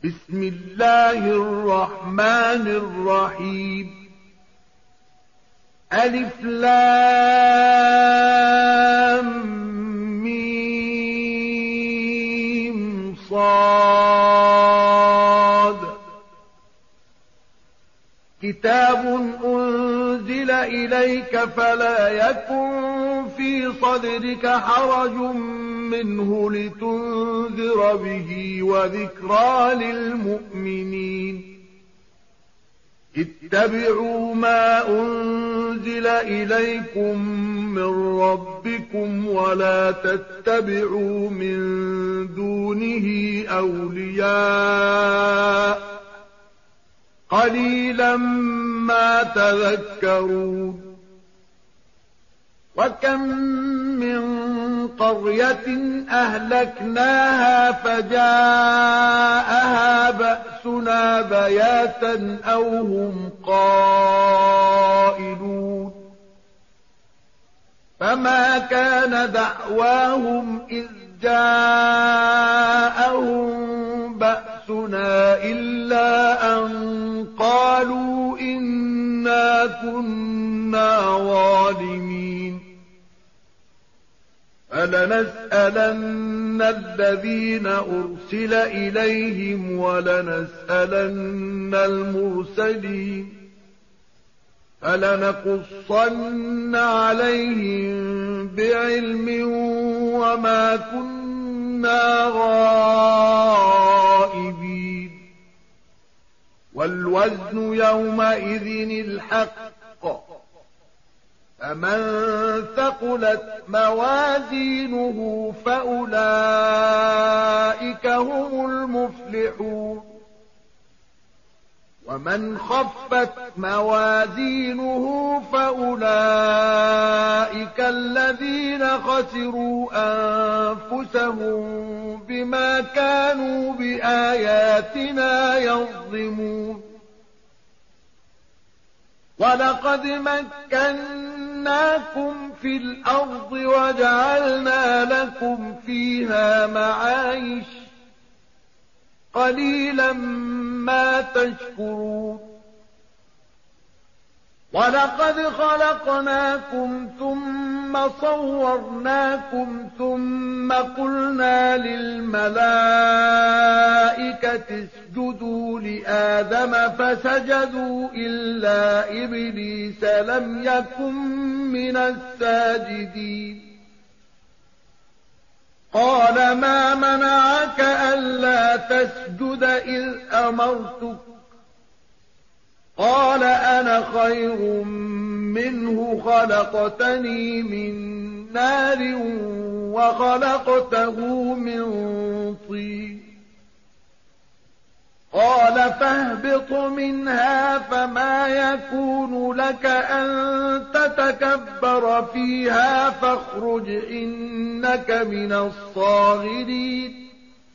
بسم الله الرحمن الرحيم. ألف لام ميم صاد. كتاب أنزل إليك فلا يكن في صدرك حرج منه لتنذر به وذكرى للمؤمنين. اتبعوا ما أنزل إليكم من ربكم ولا تتبعوا من دونه أولياء قليلا ما تذكرون. وكم من قرية أهلكناها فجاءها بأسنا بياتا أو هم قائلون. فما كان دعواهم إذ جاءهم بأسنا إلا أن قالوا إنا كنا ظالمين. فلنسألن الذين أرسل إليهم ولنسألن المرسلين. فلنقصن عليهم بعلم وما كنا غائبين. والوزن يومئذ الحق. فمن ثقلت موازينه فأولئك هم المفلحون. ومن خفت موازينه فأولئك الذين خسروا أنفسهم بما كانوا بآياتنا يظلمون. ولقد مكناكم في الأرض وجعلنا لكم فيها معايش قليلا ما تشكرون. ولقد خلقناكم ثم صورناكم ثم قلنا للملائكة اسجدوا لآدم فسجدوا إلا إبليس لم يكن من الساجدين. قال ما منعك ألا تسجد إذ أمرتك؟ قال أنا خير منه خلقتني من نار وخلقته من طين. قال فاهبط منها فما يكون لك أن تتكبر فيها فاخرج إنك من الصاغرين.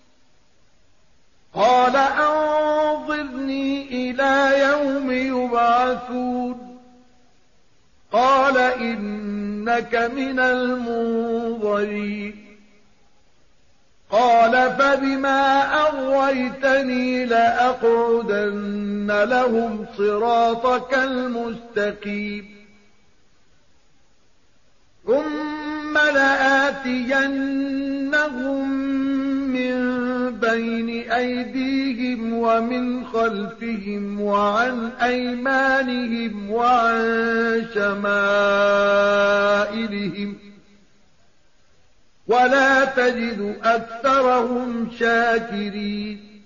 قال أنظرني إلى يوم يبعثون. قال إنك من المنظرين. قال فبما أغويتني لأقعدن لهم صراطك المستقيم. ثم لآتينهم من بين أيديهم ومن خلفهم وعن أيمانهم وعن شمائلهم ولا تجد أكثرهم شاكرين.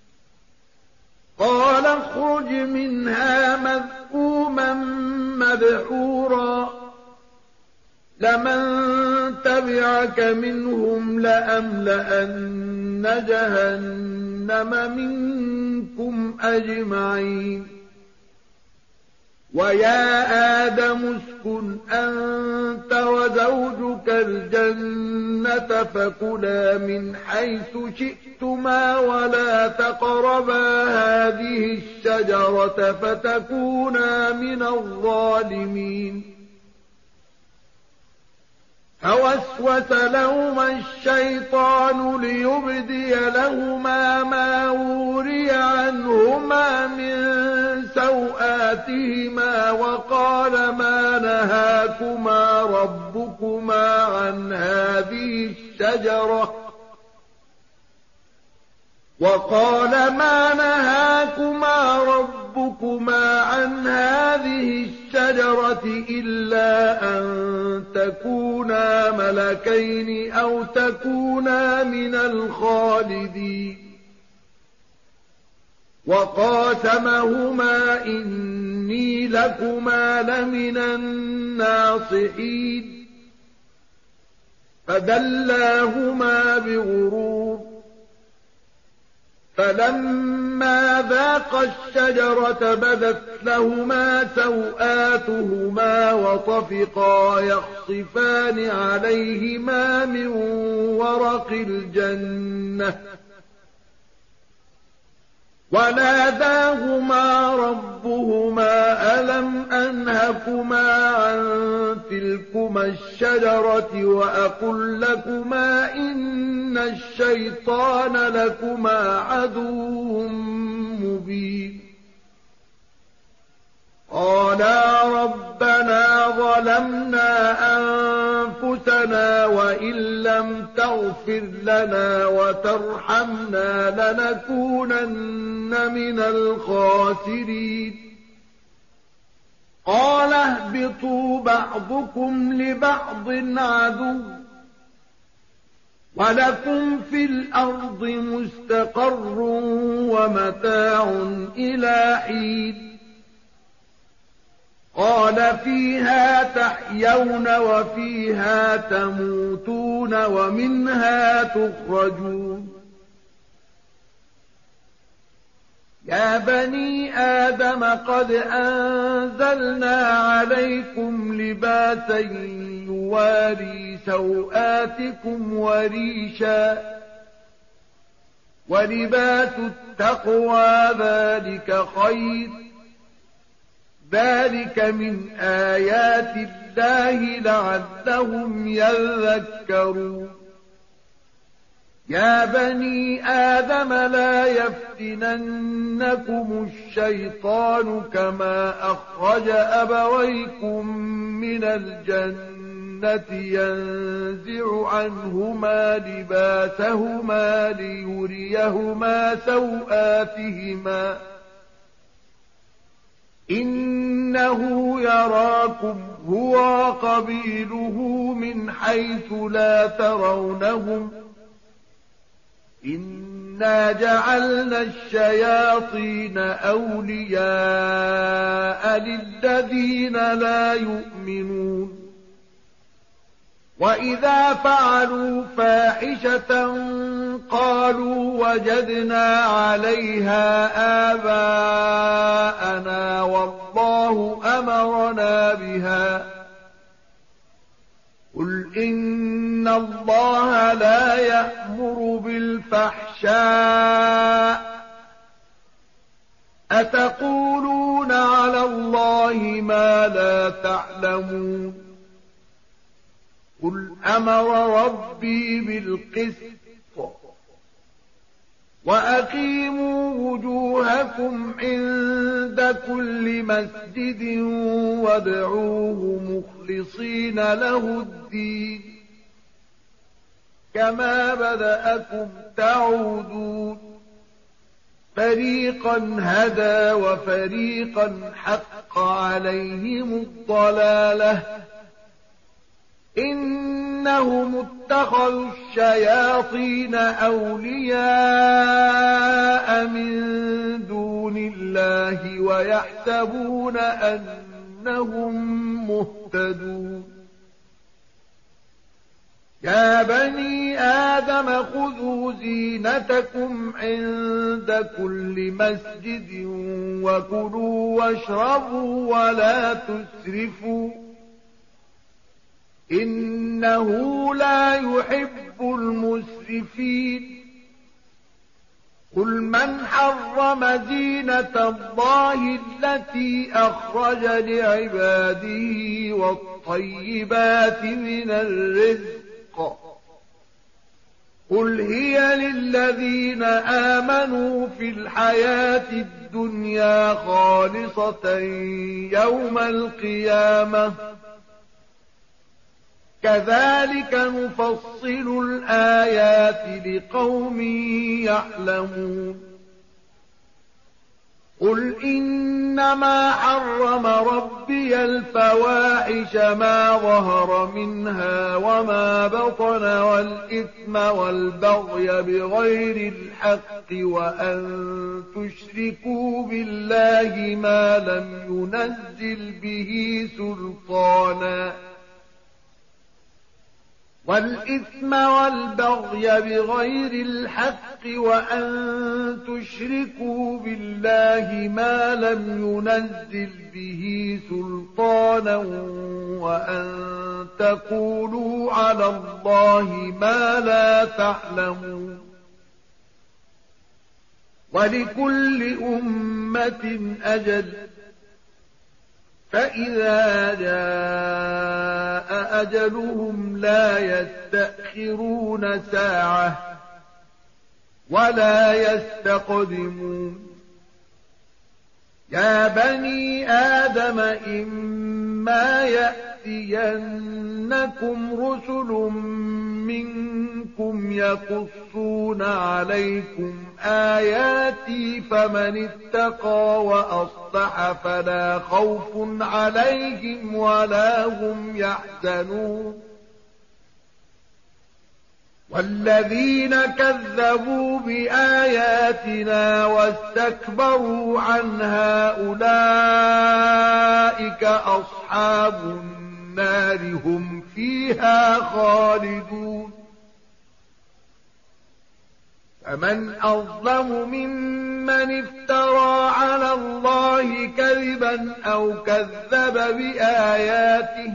قال اخرج منها مذءوما مدحورا لمن تبعك منهم لأملأن جهنم منكم أجمعين. ويا آدم اسكن أنت وزوجك الجنة فكلا من حيث شئتما ولا تقربا هذه الشجرة فتكونا من الظالمين. فوسوس لهما الشيطان ليبدي لهما ما ليوري عنهما من سوآتهما وقال ما نهاكما ربكما عن هذه الشجرة إلا أن تكونا ملكين أو تكونا من الخالدين وقاسمهما إني لكما لمن الناصحين فدلاهما بغرور فلما ذاقا الشجرة بدت لهما سوآتهما وطفقا يخصفان عليهما من ورق الجنة وناداهما ربهما ألم أنهكما عن تلكما الشجرة وأقل لكما إن الشيطان لكما عدو مبين قالا ربنا ظلمنا أنفسنا وإن لم تغفر لنا وترحمنا لنكونن من الخاسرين قال اهبطوا بعضكم لبعض عدو ولكم في الأرض مستقر ومتاع إلى حين قال فيها تحيون وفيها تموتون ومنها تخرجون يا بني آدم قد أنزلنا عليكم لباسا يواري سوآتكم وريشا ولباس التقوى ذلك خير ذلك من آيات الله لعلهم يذكرون يا بني آدم لا يفتننكم الشيطان كما أخرج أبويكم من الجنة ينزع عنهما لباسهما ليريهما سوآتهما إنه يراكم هو وقبيله من حيث لا ترونهم إنا جعلنا الشياطين أولياء للذين لا يؤمنون وإذا فعلوا فاحشة قالوا وجدنا عليها آباءنا والله أمرنا بها قل إن الله لا يأمر بالفحشاء أتقولون على الله ما لا تعلمون قل أمر ربي بالقسط وأقيموا وجوهكم عند كل مسجد وادعوه مخلصين له الدين كما بدأكم تعودون فريقا هدى وفريقا حق عليهم الضلالة إنهم اتخذوا الشياطين أولياء من دون الله ويحسبون أنهم مهتدون يا بني آدم خذوا زينتكم عند كل مسجد وكلوا واشربوا ولا تسرفوا إنه لا يحب المسرفين قل من حرم زينة الله التي أخرج لعباده والطيبات من الرزق قل هي للذين آمنوا في الحياة الدنيا خالصة يوم القيامة كذلك نفصل الآيات لقوم يعلمون قل إنما حرم ربي الفواحش ما ظهر منها وما بطن والإثم والبغي بغير الحق وأن تشركوا بالله ما لم ينزل به سلطانا والإثم والبغي بغير الحق وأن تشركوا بالله ما لم ينزل به سلطانا وأن تقولوا على الله ما لا تعلمون ولكل أمة أجل فإذا جاء أجلهم لا يستأخرون ساعة ولا يستقدمون يا بني آدم إما يأتينكم رسل منكم يقصون عليكم آياتي فمن اتقى وأصلح فلا خوف عليهم ولا هم يحزنون والذين كذبوا بآياتنا واستكبروا عنها أولئك أصحاب النار هم فيها خالدون فمن أظلم ممن افترى على الله كذبا أو كذب بآياته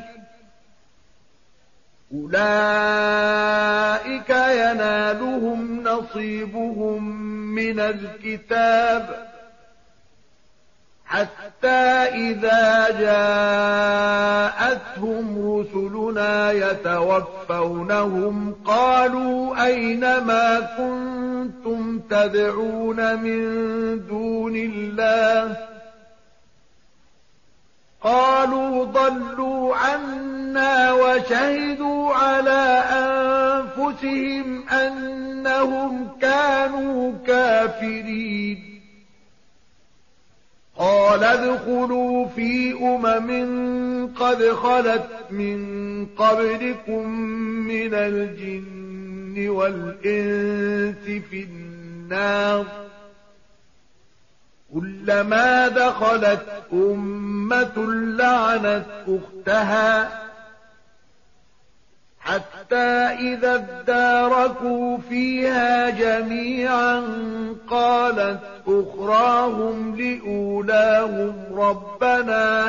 أولئك ينالهم نصيبهم من الكتاب حتى إذا جاءتهم رسلنا يتوفونهم قالوا أين ما كنتم تدعون من دون الله قالوا ضلوا عنا وشهدوا على أنفسهم أنهم كانوا كافرين قال ادخلوا في قد خلت من قبلكم من الجن والإنس في النار كلما دخلت أمة لعنت أختها حتى إذا اداركوا فيها جميعا قالت أخراهم لأولاهم ربنا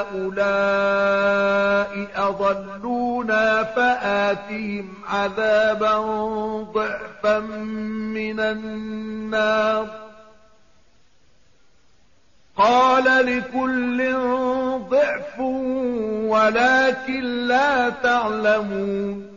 هؤلاء أضلونا فآتهم عذابا ضعفا من النار قال لكل ضعف ولكن لا تعلمون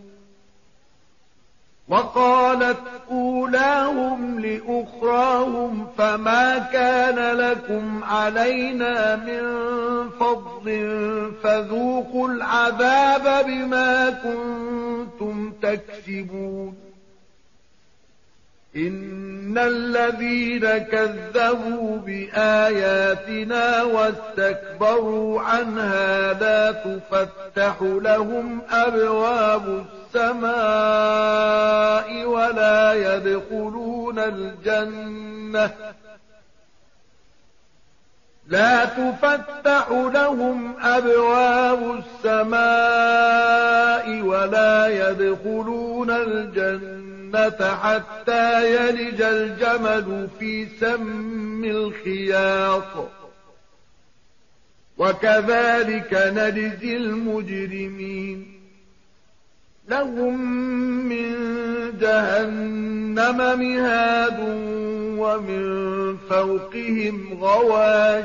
وقالت أولاهم لأخراهم فما كان لكم علينا من فضل فذوقوا العذاب بما كنتم تكسبون إن الذين كذبوا بآياتنا واستكبروا عنها لا تفتح لهم أبواب السماء ولا يدخلون الجنة حتى يلج الجمل في سم الخياط وكذلك نجزي المجرمين لهم من جهنم مهاد ومن فوقهم غواش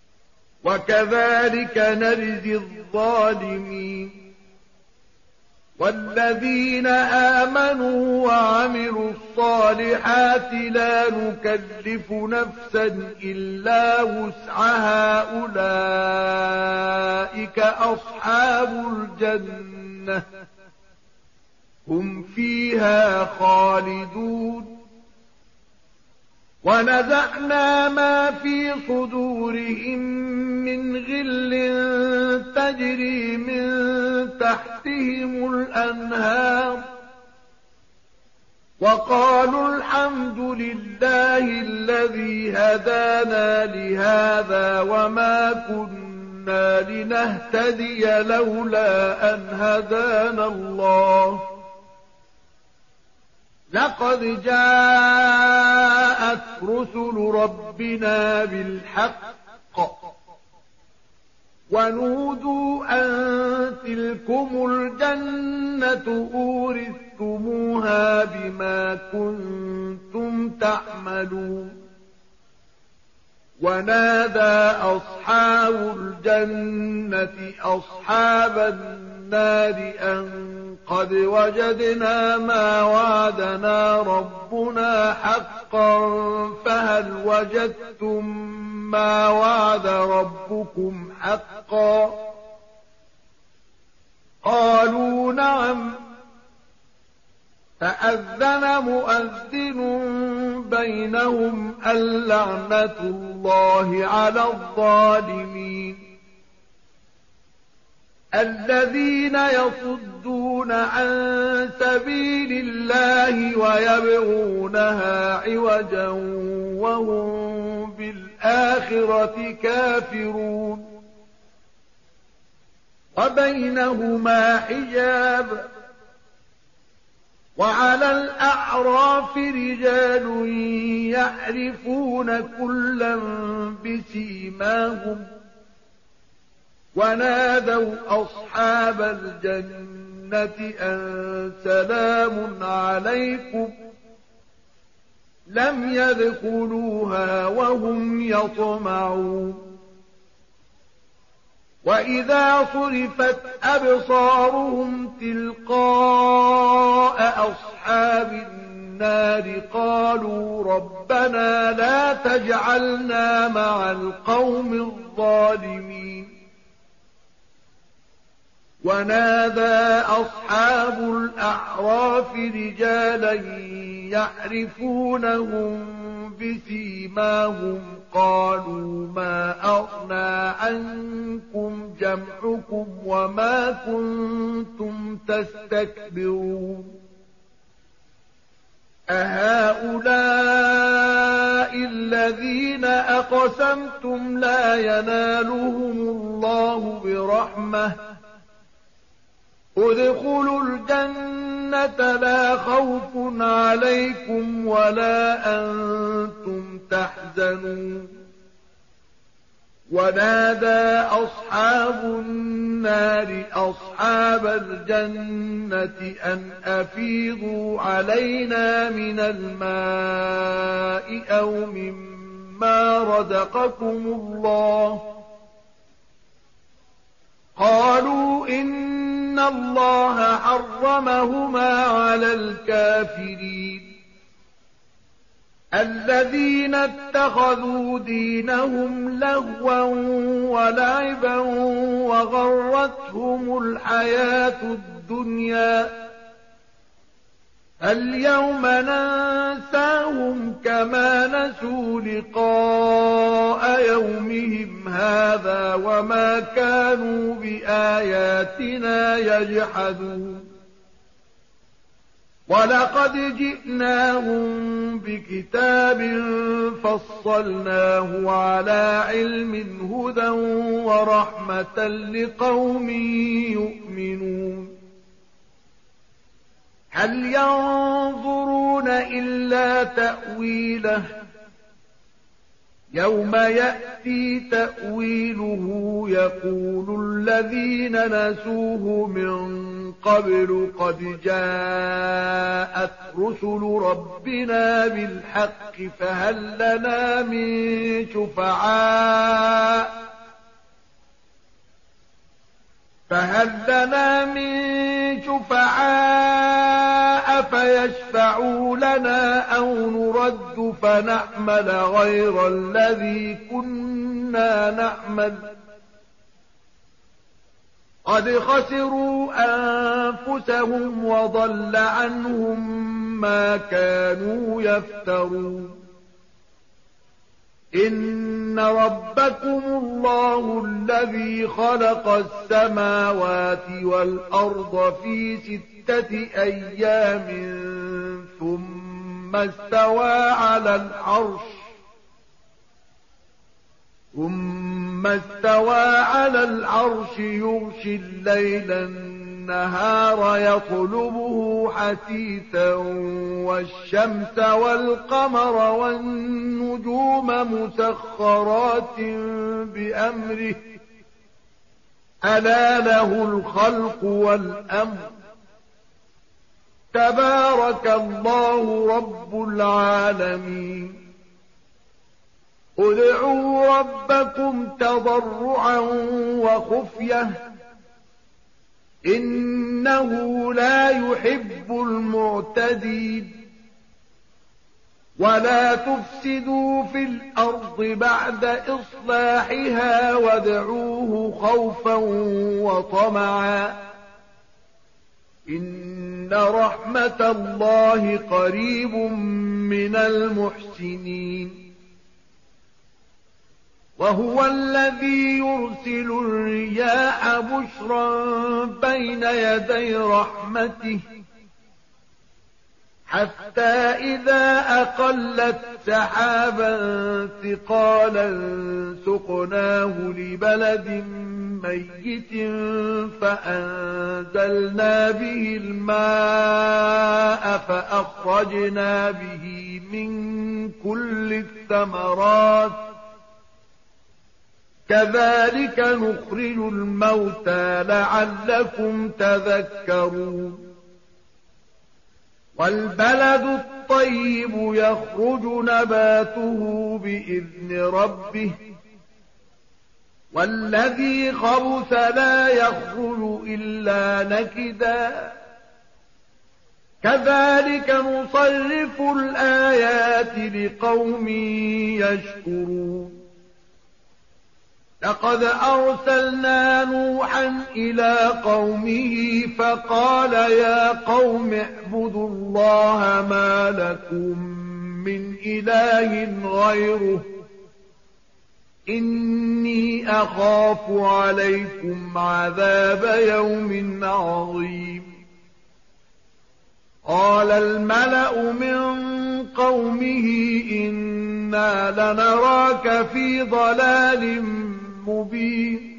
وكذلك نجزي الظالمين والذين آمنوا وعملوا الصالحات لا نكلف نفسا إلا وسعها أولئك أصحاب الجنة هم فيها خالدون ونزعنا ما في صدورهم من غل تجري من تحتهم الأنهار وقالوا الحمد لله الذي هدانا لهذا وما كنا لنهتدي لولا أن هدانا الله لقد جاءت رسل ربنا بالحق ونودوا أن تلكم الجنة أورثتموها بما كنتم تعملون ونادى أصحاب الجنة أصحاب النار أن قد وجدنا ما وعدنا ربنا حقا فهل وجدتم ما وعد ربكم حقا قالوا نعم فأذن مؤذن بينهم اللعنة الله على الظالمين الذين يصدون عن سبيل الله ويبغونها عوجا وهم بالآخرة كافرون وبينهما حجاب وعلى الأعراف رجال يعرفون كلا بسيماهم ونادوا أصحاب الجنة أن سلام عليكم لم يدخلوها وهم يطمعون وإذا صرفت أبصارهم تلقاء أصحاب النار قالوا ربنا لا تجعلنا مع القوم الظالمين ونادى أصحاب الأعراف رجالا يعرفونهم بسيماهم قالوا ما أغنى عنكم جمعكم وما كنتم تستكبرون أهؤلاء الذين أقسمتم لا ينالهم الله برحمة ادخلوا الجنة لا خوف عليكم ولا أنتم تحزنون ونادى أصحاب النار أصحاب الجنة أن أفيضوا علينا من الماء أو مما رزقكم الله قالوا إن الله حرمهما على الكافرين الذين اتخذوا دينهم لهوا ولعبا وغرتهم الحياة الدنيا اليوم ننساهم كما نسوا لقاء يومهم هذا وما كانوا بآياتنا يجحدون ولقد جئناهم بكتاب فصلناه على علم هدى ورحمة لقوم يؤمنون هل ينظرون إلا تأويله يوم يأتي تأويله يقول الذين نسوه من قبل قد جاءت رسل ربنا بالحق فهل لنا من الشفعاء فيشفعوا لنا أو نرد فنعمل غير الذي كنا نعمل قد خسروا أنفسهم وضل عنهم ما كانوا يفترون إن ربكم الله الذي خلق السماوات والأرض في 6 أيام ثم استوى على العرش يغشي الليل النهار يطلبه حثيثا والشمس والقمر والنجوم مسخرات بأمره ألا له الخلق والأمر تبارك الله رب العالمين ادعوا ربكم تضرعا وخفية إنه لا يحب المعتدين ولا تفسدوا في الأرض بعد إصلاحها وادعوه خوفا وطمعا إن رحمة الله قريب من المحسنين وهو الذي يرسل الرياح بشرا بين يدي رحمته حتى إذا أقلت سحابا ثقالا سقناه لبلد ميت فأنزلنا به الماء فأخرجنا به من كل الثمرات كذلك نخرج الموتى لعلكم تذكرون والبلد الطيب يخرج نباته بإذن ربه والذي خبث لا يخرج إلا نكدا كذلك نصرف الآيات لقوم يشكرون لقد أرسلنا نوحا إلى قومه فقال يا قوم اعبدوا الله ما لكم من إله غيره إني أخاف عليكم عذاب يوم عظيم قال الملأ من قومه إنا لنراك في ضلال مبين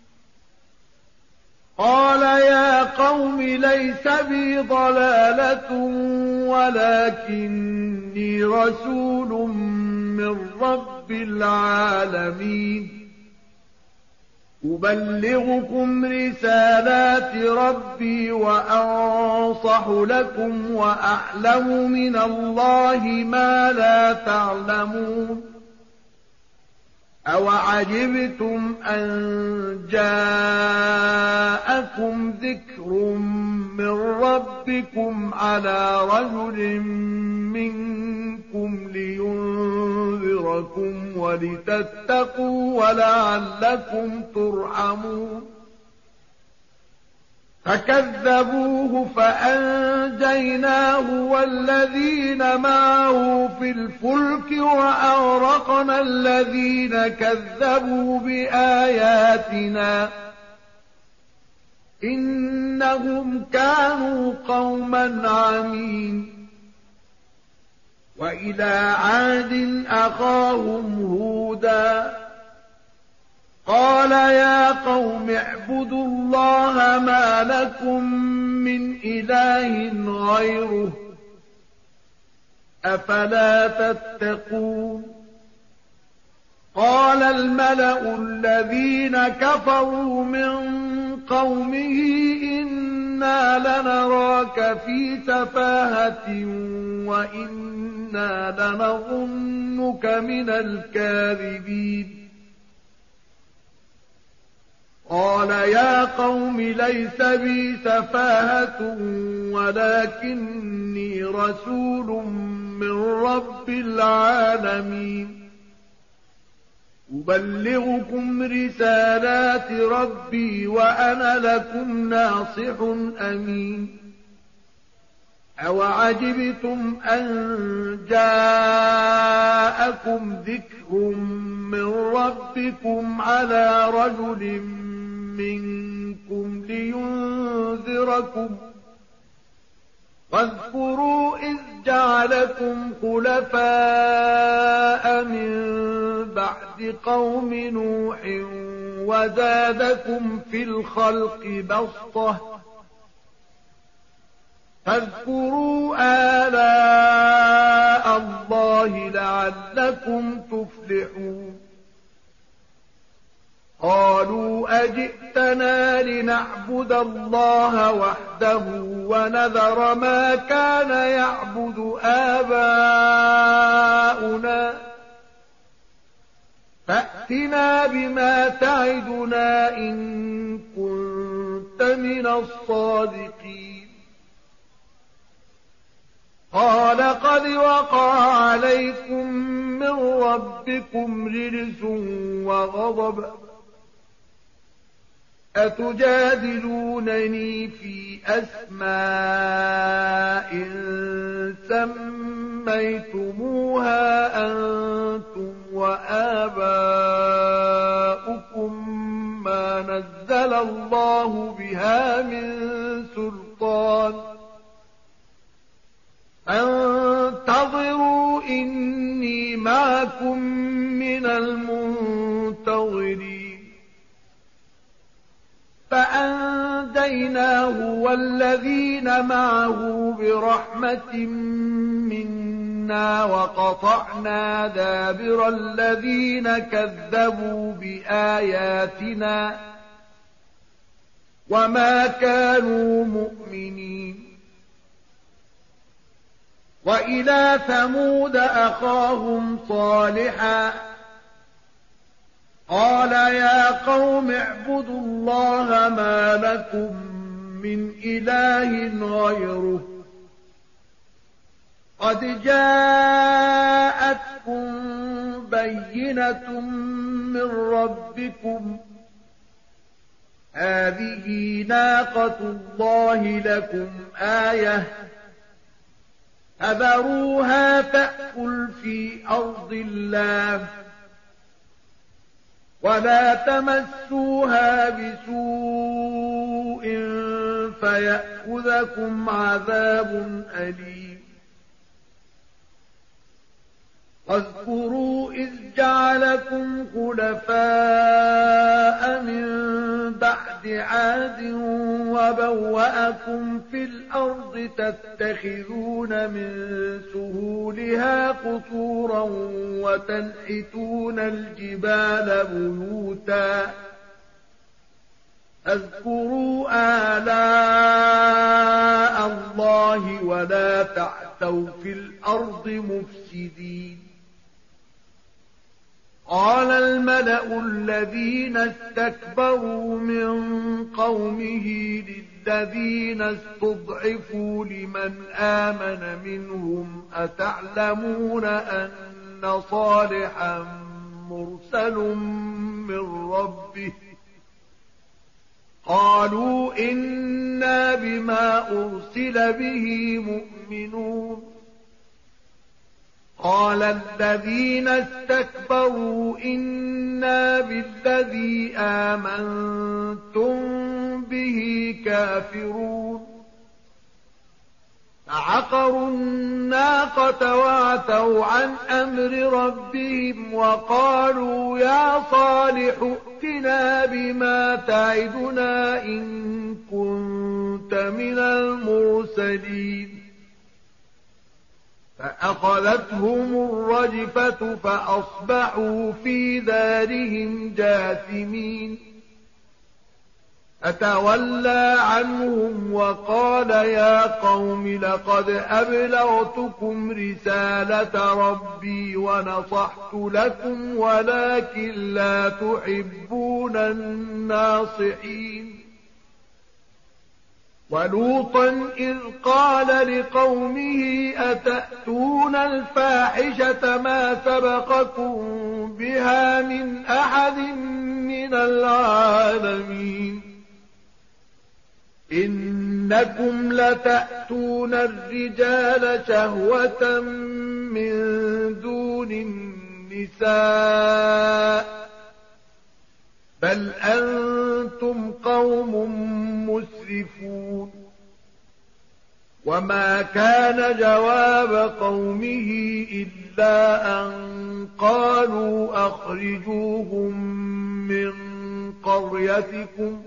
قال يا قوم ليس بي ضلالة ولكني رسول من رب العالمين أبلغكم رسالات ربي وأنصح لكم وأعلم من الله ما لا تعلمون أوعجبتم أن جاءكم ذكر من ربكم على رجل منكم لينذركم ولتتقوا ولعلكم ترحمون فكذبوه فأنجيناه والذين معه في الفلك وأغرقنا الذين كذبوا بآياتنا إنهم كانوا قوما عمين وإلى عاد أخاهم هودا قال يا قوم اعبدوا الله ما لكم من إله غيره أفلا تتقون قال الملأ الذين كفروا من قومه إنا لنراك في سفاهة وإنا لنظنك من الكاذبين قال يا قوم ليس بي سفاهة ولكني رسول من رب العالمين أبلغكم رسالات ربي وأنا لكم ناصح أمين أوعجبتم أن جاءكم ذكر من ربكم على رجل منكم لينذركم واذكروا إذ جعلكم خلفاء من بعد قوم نوح وزادكم في الخلق بسطة فاذكروا آلاء الله لعلكم تفلحون قالوا أجئتنا لنعبد الله وحده ونذر ما كان يعبد آباؤنا فأتنا بما تعدنا إن كنت من الصادقين قال قد وقع عليكم من ربكم رجس وغضب أتجادلونني في أسماء سميتموها أنتم وآباؤكم ما نزل الله بها من سلطان فانتظروا إني معكم من المنتظرين فأنجيناه والذين معه برحمة منا وقطعنا دابر الذين كذبوا بآياتنا وما كانوا مؤمنين وإلى ثمود أخاهم صالحا قال يا قوم اعبدوا الله ما لكم من إله غيره قد جاءتكم بينة من ربكم هذه ناقة الله لكم آية فذروها تأكل في أرض الله ولا تمسوها بسوء فيأخذكم عذاب أليم واذكروا إذ جعلكم خلفاء من بعد عاد وبوأكم في الأرض تتخذون من سهولها قصورا وتنحتون الجبال بيوتا اذكروا آلاء الله ولا تعثوا في الأرض مفسدين قال الملأ الذين استكبروا من قومه للذين استضعفوا لمن آمن منهم أتعلمون أن صالحا مرسل من ربه قالوا إنا بما أرسل به مؤمنون قال الذين استكبروا إنا بالذي آمنتم به كافرون فعقروا الناقة وعتوا عن أمر ربهم وقالوا يا صالح ائتنا بما تعدنا إن كنت من المرسلين فأخذتهم الرجفة فأصبحوا في دارهم جاثمين فتولى عنهم وقال يا قوم لقد أبلغتكم رسالة ربي ونصحت لكم ولكن لا تحبون الناصحين. ولوطا إذ قال لقومه أتأتون الفاحشة ما سبقكم بها من أحد من العالمين إنكم لتأتون الرجال شهوة من دون النساء بل أنتم قوم مسرفون. وما كان جواب قومه إلا أن قالوا أخرجوهم من قريتكم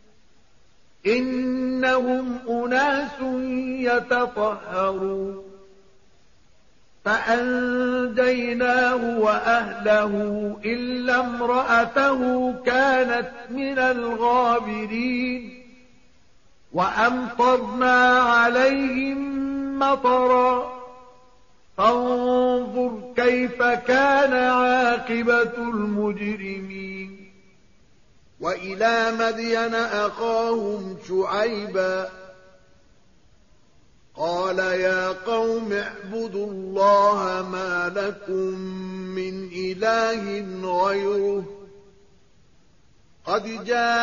إنهم أناس يتطهرون. فأنجيناه وأهله إلا امرأته كانت من الغابرين وأمطرنا عليهم مطرا فانظر كيف كان عاقبة المجرمين. وإلى مدين أخاهم شعيبا قال يا قوم اعبدوا الله ما لكم من إله غيره قد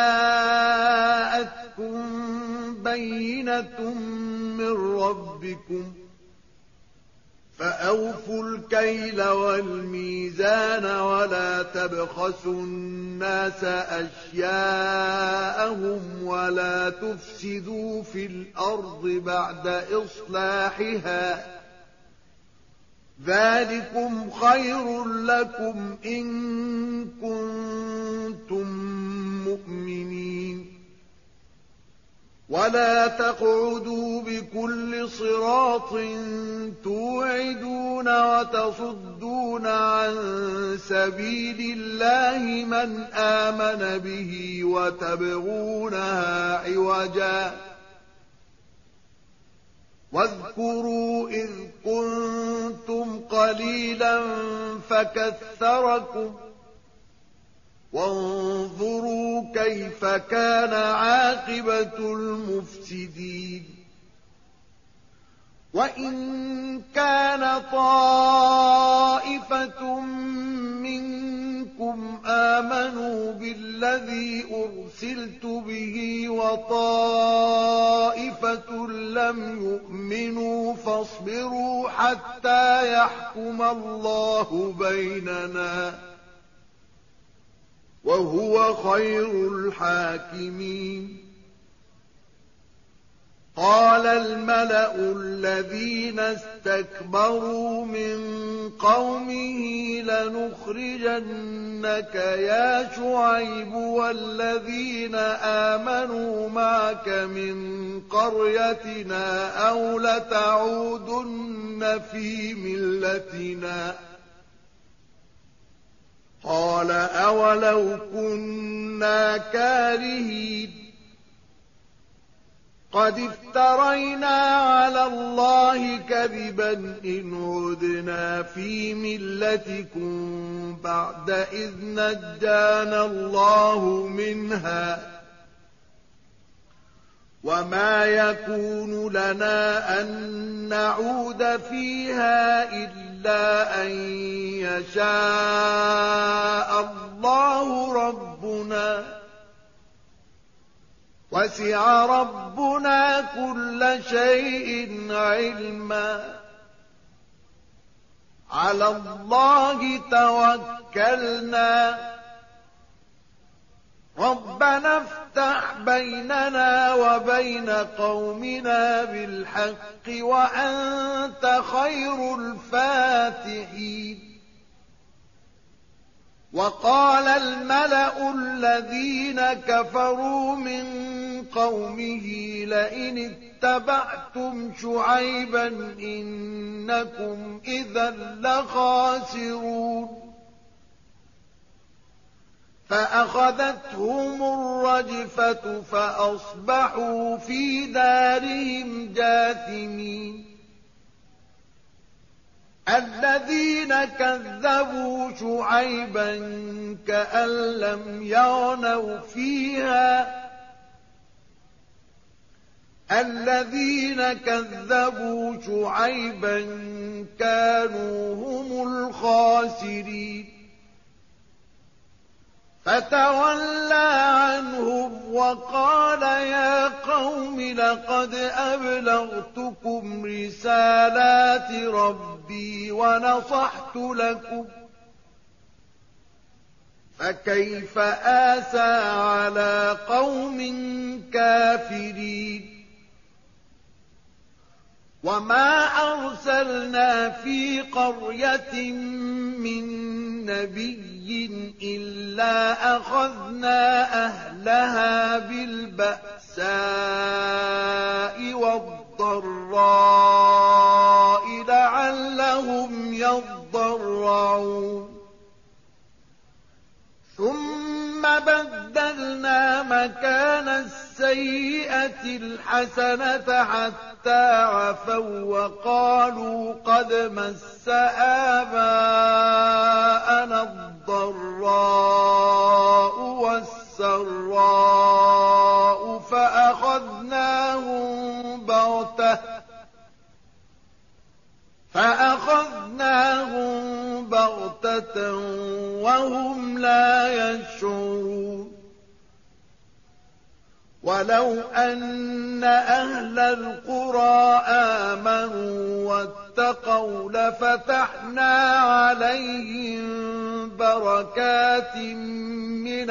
جاءتكم بينة من ربكم فأوفوا الكيل والميزان ولا تبخسوا الناس أشياءهم ولا تفسدوا في الأرض بعد إصلاحها ذلكم خير لكم إن كنتم مؤمنين. ولا تقعدوا بكل صراط توعدون وتصدون عن سبيل الله من آمن به وتبغونها عوجا واذكروا إذ كنتم قليلا فكثركم وانظروا كيف كان عاقبة المفسدين. وإن كان طائفة منكم آمنوا بالذي أرسلت به وطائفة لم يؤمنوا فاصبروا حتى يحكم الله بيننا وهو خير الحاكمين. قال الملأ الذين استكبروا من قومه لنخرجنك يا شعيب والذين آمنوا معك من قريتنا أو لتعودن في ملتنا. قال أولو كنا كارهين قد افترينا على الله كذبا إن عدنا في ملتكم بعد إذ نجانا الله منها وما يكون لنا أن نعود فيها إلا أن يشاء الله ربنا وسع ربنا كل شيء علما على الله توكلنا ربنا افتح بيننا وبين قومنا بالحق وأنت خير الفاتحين. وقال الملأ الذين كفروا من قومه لئن اتبعتم شعيبا إنكم إذا لخاسرون. فأخذتهم الرجفة فأصبحوا في دارهم جاثمين الذين كذبوا شعيبا كأن لم يغنوا فيها الذين كذبوا شعيبا كانوا هم الخاسرين فتولى عنهم وقال يا قوم لقد أبلغتكم رسالات ربي ونصحت لكم فكيف آسى على قوم كافرين وما أرسلنا في قرية من نبي إلا أخذنا أهلها بالبأساء والضراء لعلهم يضرعون ثم بدلنا مكان السيئة الحسنة حتى عفوا وقالوا قد مس آباءنا الضراء والسراء فأخذناهم بغتة وهم لا يشعرون ولو أن أهل القرى آمنوا واتقوا لفتحنا عليهم بركات من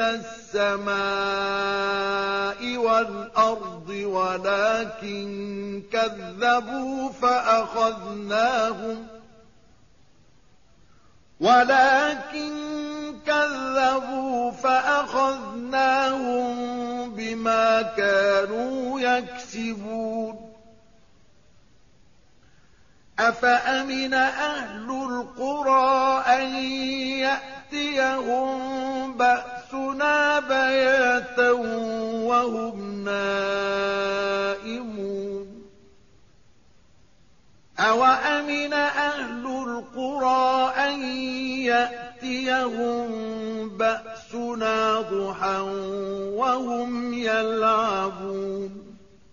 السماء والأرض ولكن كذبوا فأخذناهم بما كانوا يكسبون أفأمن أهل القرى أن يأتيهم بأسنا بياتا وهم نائمون أوأمن أهل القرى أن يأتيهم بأسنا ضحى وهم يلعبون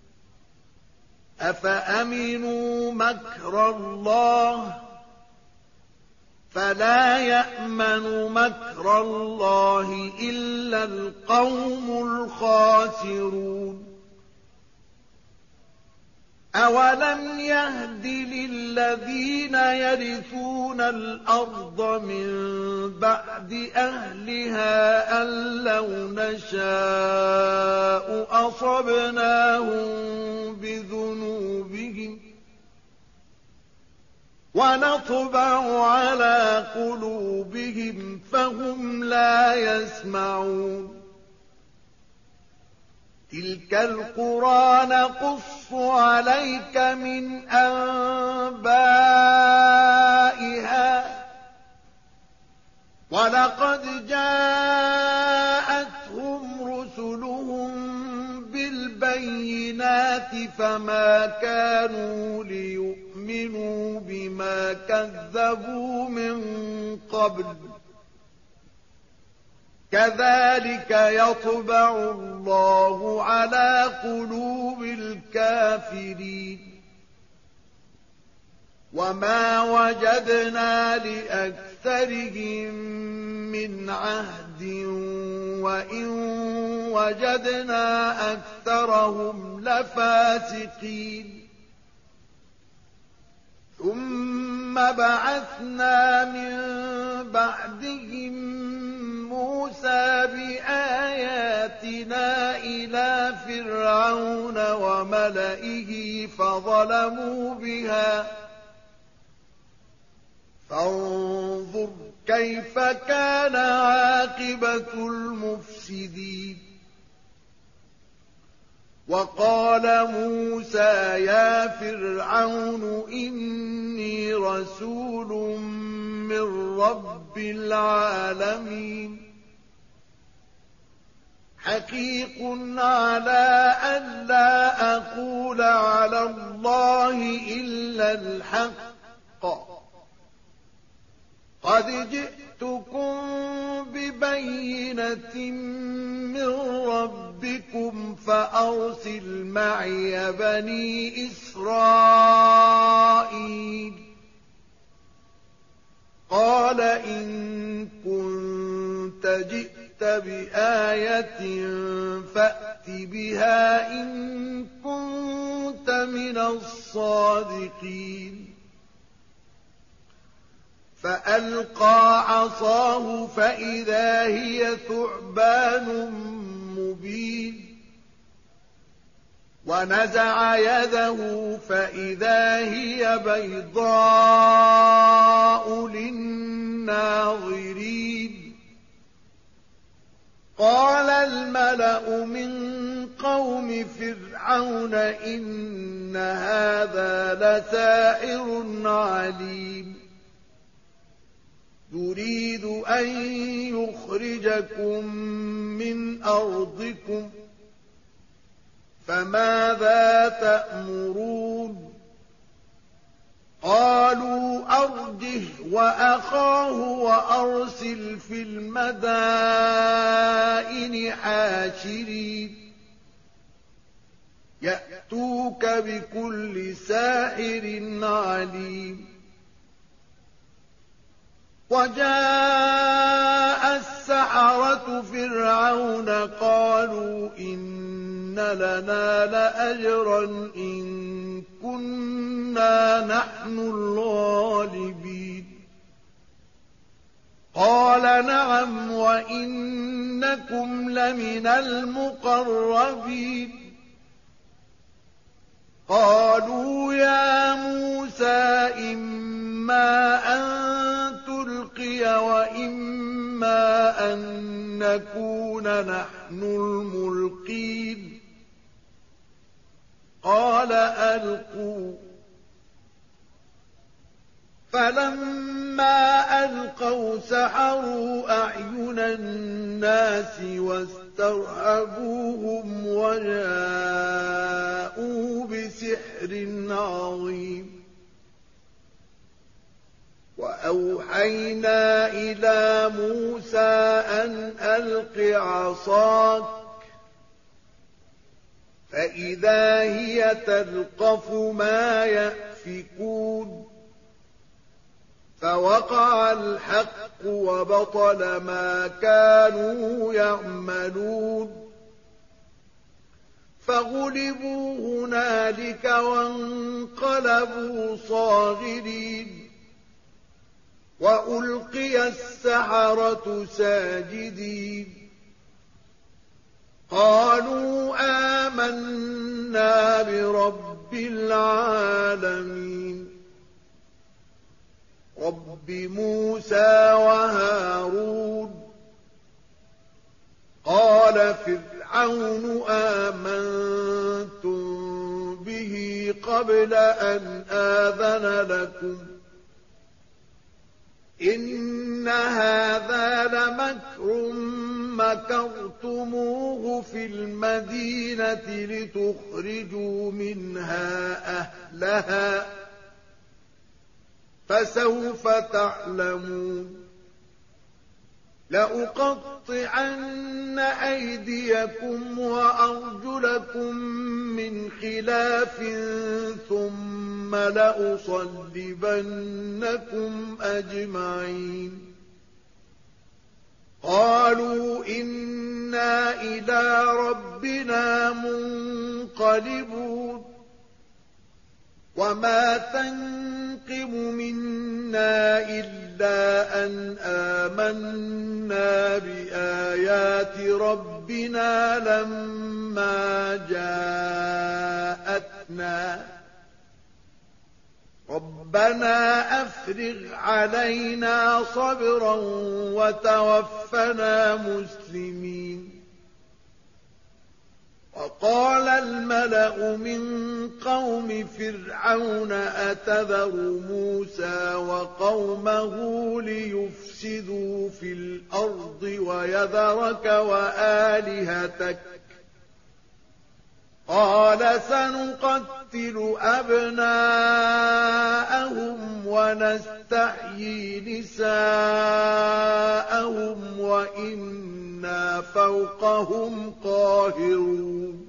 أفأمنوا مكر الله فلا يأمن مكر الله إلا القوم الخاسرون أولم يهد للذين يرثون الأرض من بعد أهلها أن لو نشاء أصبناهم بذنوبهم ونطبع على قلوبهم فهم لا يسمعون تلك القرى نقص عليك من أنبائها ولقد جاءتهم رسلهم بالبينات فما كانوا ليؤمنوا بما كذبوا من قبل كذلك يطبع الله على قلوب الكافرين وما وجدنا لأكثرهم من عهد وإن وجدنا أكثرهم لفاسقين ثم بعثنا من بعدهم موسى بآياتنا إلى فرعون وملئه فظلموا بها فانظر كيف كان عاقبة المفسدين وقال موسى يا فرعون إني رسول من رب العالمين حقيق على أن لا أقول على الله إلا الحق قد جئتكم ببينة من ربكم فأرسل معي بني إسرائيل قال إن كنت جئت بآية فأت بها إن كنت من الصادقين فألقى عصاه فإذا هي ثعبان مبين ونزع يده فإذا هي بيضاء للناظرين قال الملأ من قوم فرعون إن هذا لساحر عليم يريد أن يخرجكم من أرضكم فماذا تأمرون قالوا أرجه وأخاه وأرسل في المدائن حاشرين يأتوك بكل ساحر عليم وجاء السحرة فرعون قالوا إن لنا لأجرا إن كنا نحن الغالبين قال نعم وإنكم لمن المقربين قالوا يا موسى إما أن تلقي وإما أن نكون نحن الملقين قال ألقوا فلما ألقوا سحروا أعين الناس واسترهبوهم وجاءوا بسحر عظيم وأوحينا إلى موسى أن ألق عصاك فإذا هي تلقف ما يأفكون فوقع الحق وبطل ما كانوا يعملون فغلبوا هنالك وانقلبوا صاغرين وألقي السحرة ساجدين قالوا آمنا برب العالمين رب موسى وهارون قال فرعون آمنتم به قبل أن آذن لكم إن هذا لمكر مكرتموه في المدينة لتخرجوا منها أهلها فسوف تعلمون لأقطعن أيديكم وأرجلكم من خلاف ثم لأصلبنكم أجمعين قالوا إنا إلى ربنا منقلبون وما تنقم منا إلا أن آمنا بآيات ربنا لما جاءتنا ربنا أفرغ علينا صبرا وتوفنا مسلمين وقال الملأ من قوم فرعون أتذر موسى وقومه ليفسدوا في الأرض ويذرك وآلهتك قال سنقتل أبناءهم ونستحيي نساءهم وإنا فوقهم قاهرون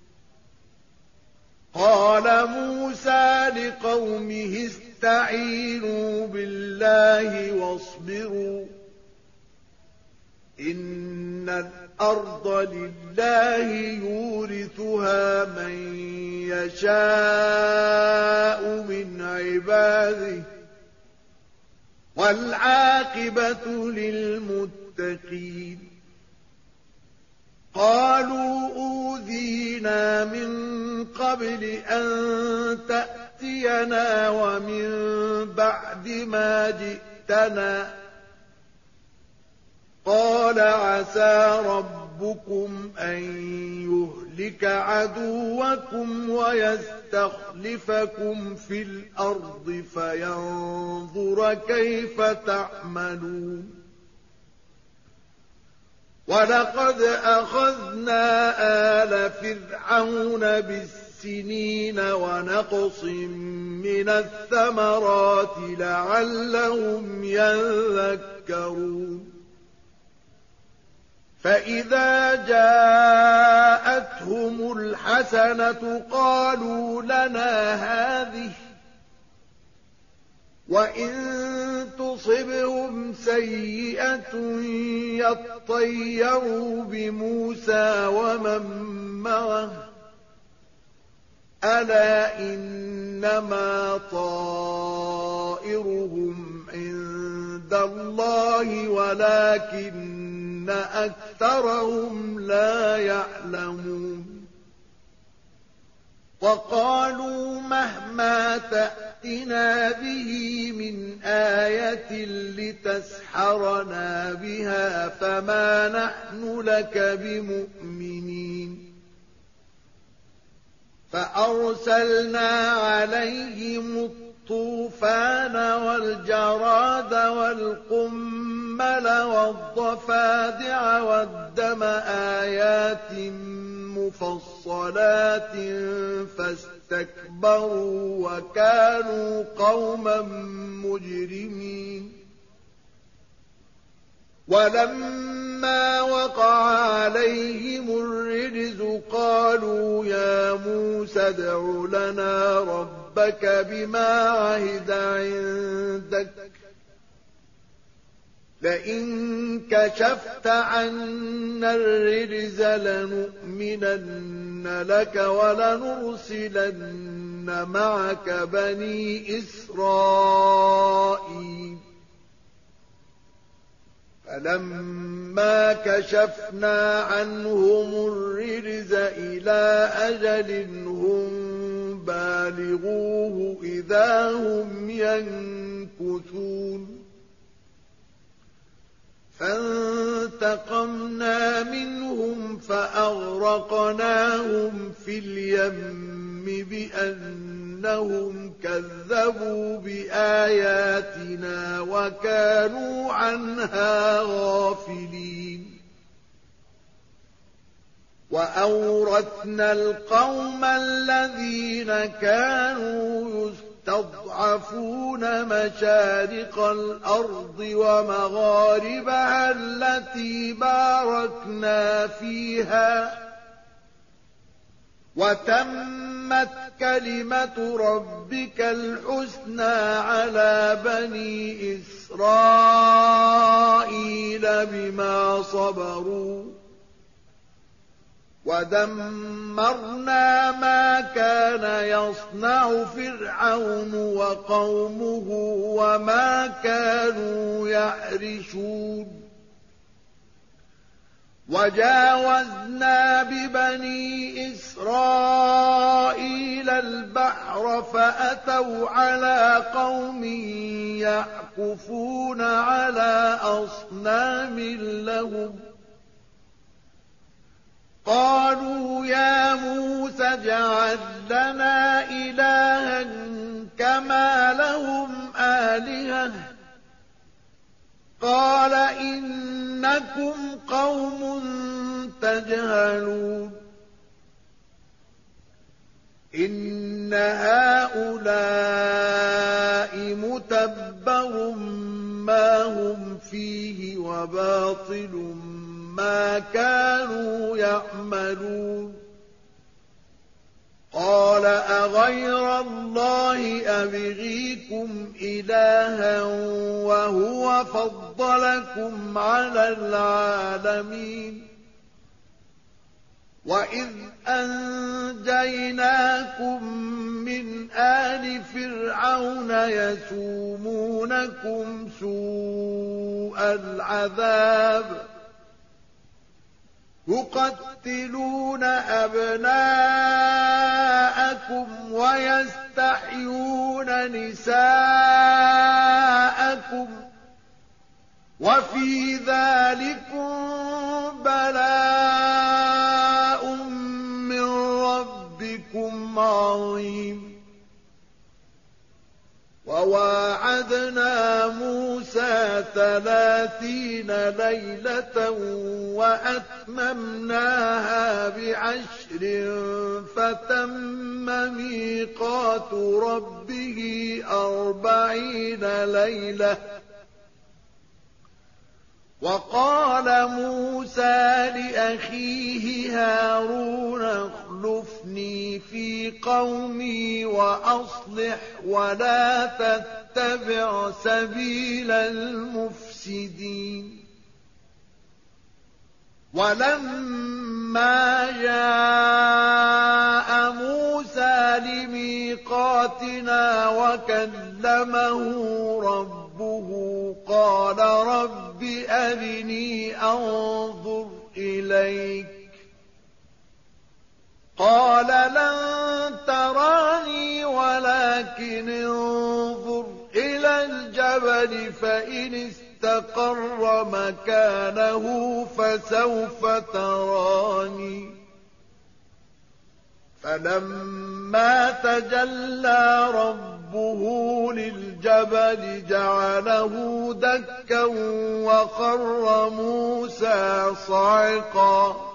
قال موسى لقومه استعينوا بالله واصبروا إن الأرض لله يورثها من يشاء من عباده والعاقبة للمتقين قالوا أوذينا من قبل أن تأتينا ومن بعد ما جئتنا قال عسى ربكم أن يهلك عدوكم ويستخلفكم في الأرض فينظر كيف تعملون ولقد أخذنا آل فرعون بالسنين ونقص من الثمرات لعلهم يذكرون فإذا جاءتهم الحسنة قالوا لنا هذه وإن تصبهم سيئة يطيروا بموسى ومن معه ألا إنما طائرهم عند الله ولكن أكثرهم لا يعلمون وقالوا مهما تأتنا به من آية لتسحرنا بها فما نحن لك بمؤمنين فأرسلنا عليهم الطوفان والجراد والقمل والضفادع والدم آيات مفصلات فاستكبروا وكانوا قوما مجرمين ولما وقع عليهم الرجز قالوا يا موسى ادع لنا ربك بما عهد عندك لئن كشفت عنا الرجز لنؤمنن لك ولنرسلن معك بني إسرائيل فلما كشفنا عنهم الرجز إلى أجل هم بالغوه إذا هم ينكثون فانتقمنا منهم فأغرقناهم في اليم بأنهم كذبوا بآياتنا وكانوا عنها غافلين وأورثنا القوم الذين كانوا يستضعفون مشارق الأرض ومغاربها التي باركنا فيها وتمت كلمة ربك الحسنى على بني إسرائيل بما صبروا ودمرنا ما كان يصنع فرعون وقومه وما كانوا يعرشون وجاوزنا ببني إسرائيل البحر فأتوا على قوم يعكفون على أصنام لهم قالوا يا موسى اجعل لنا إلها كما لهم آلهة قال إنكم قوم تجهلون إن هؤلاء متبر ما هم فيه وباطل ما كانوا يعملون قال أغير الله أبغيكم إلها وهو فضلكم على العالمين وإذ أنجيناكم من آل فرعون يسومونكم سوء العذاب يقتلون أبناءكم ويستحيون نساءكم وفي ذلكم بلاء من ربكم عظيم وواعدنا موسى 30 ليلة وأتممناها ب10 فتم ميقات ربه 40 ليلة وقال موسى لأخيه هارون اخلفني في قومي وأصلح ولا تتبع سبيل المفسدين ولما جاء موسى لميقاتنا وكلمه ربه قال رب أرني أنظر إليك قال لن تراني ولكن انظر إلى الجبل فإن استقر مكانه فسوف تراني فلما تجلى ربه للجبل جعله دكا وخر موسى صعقا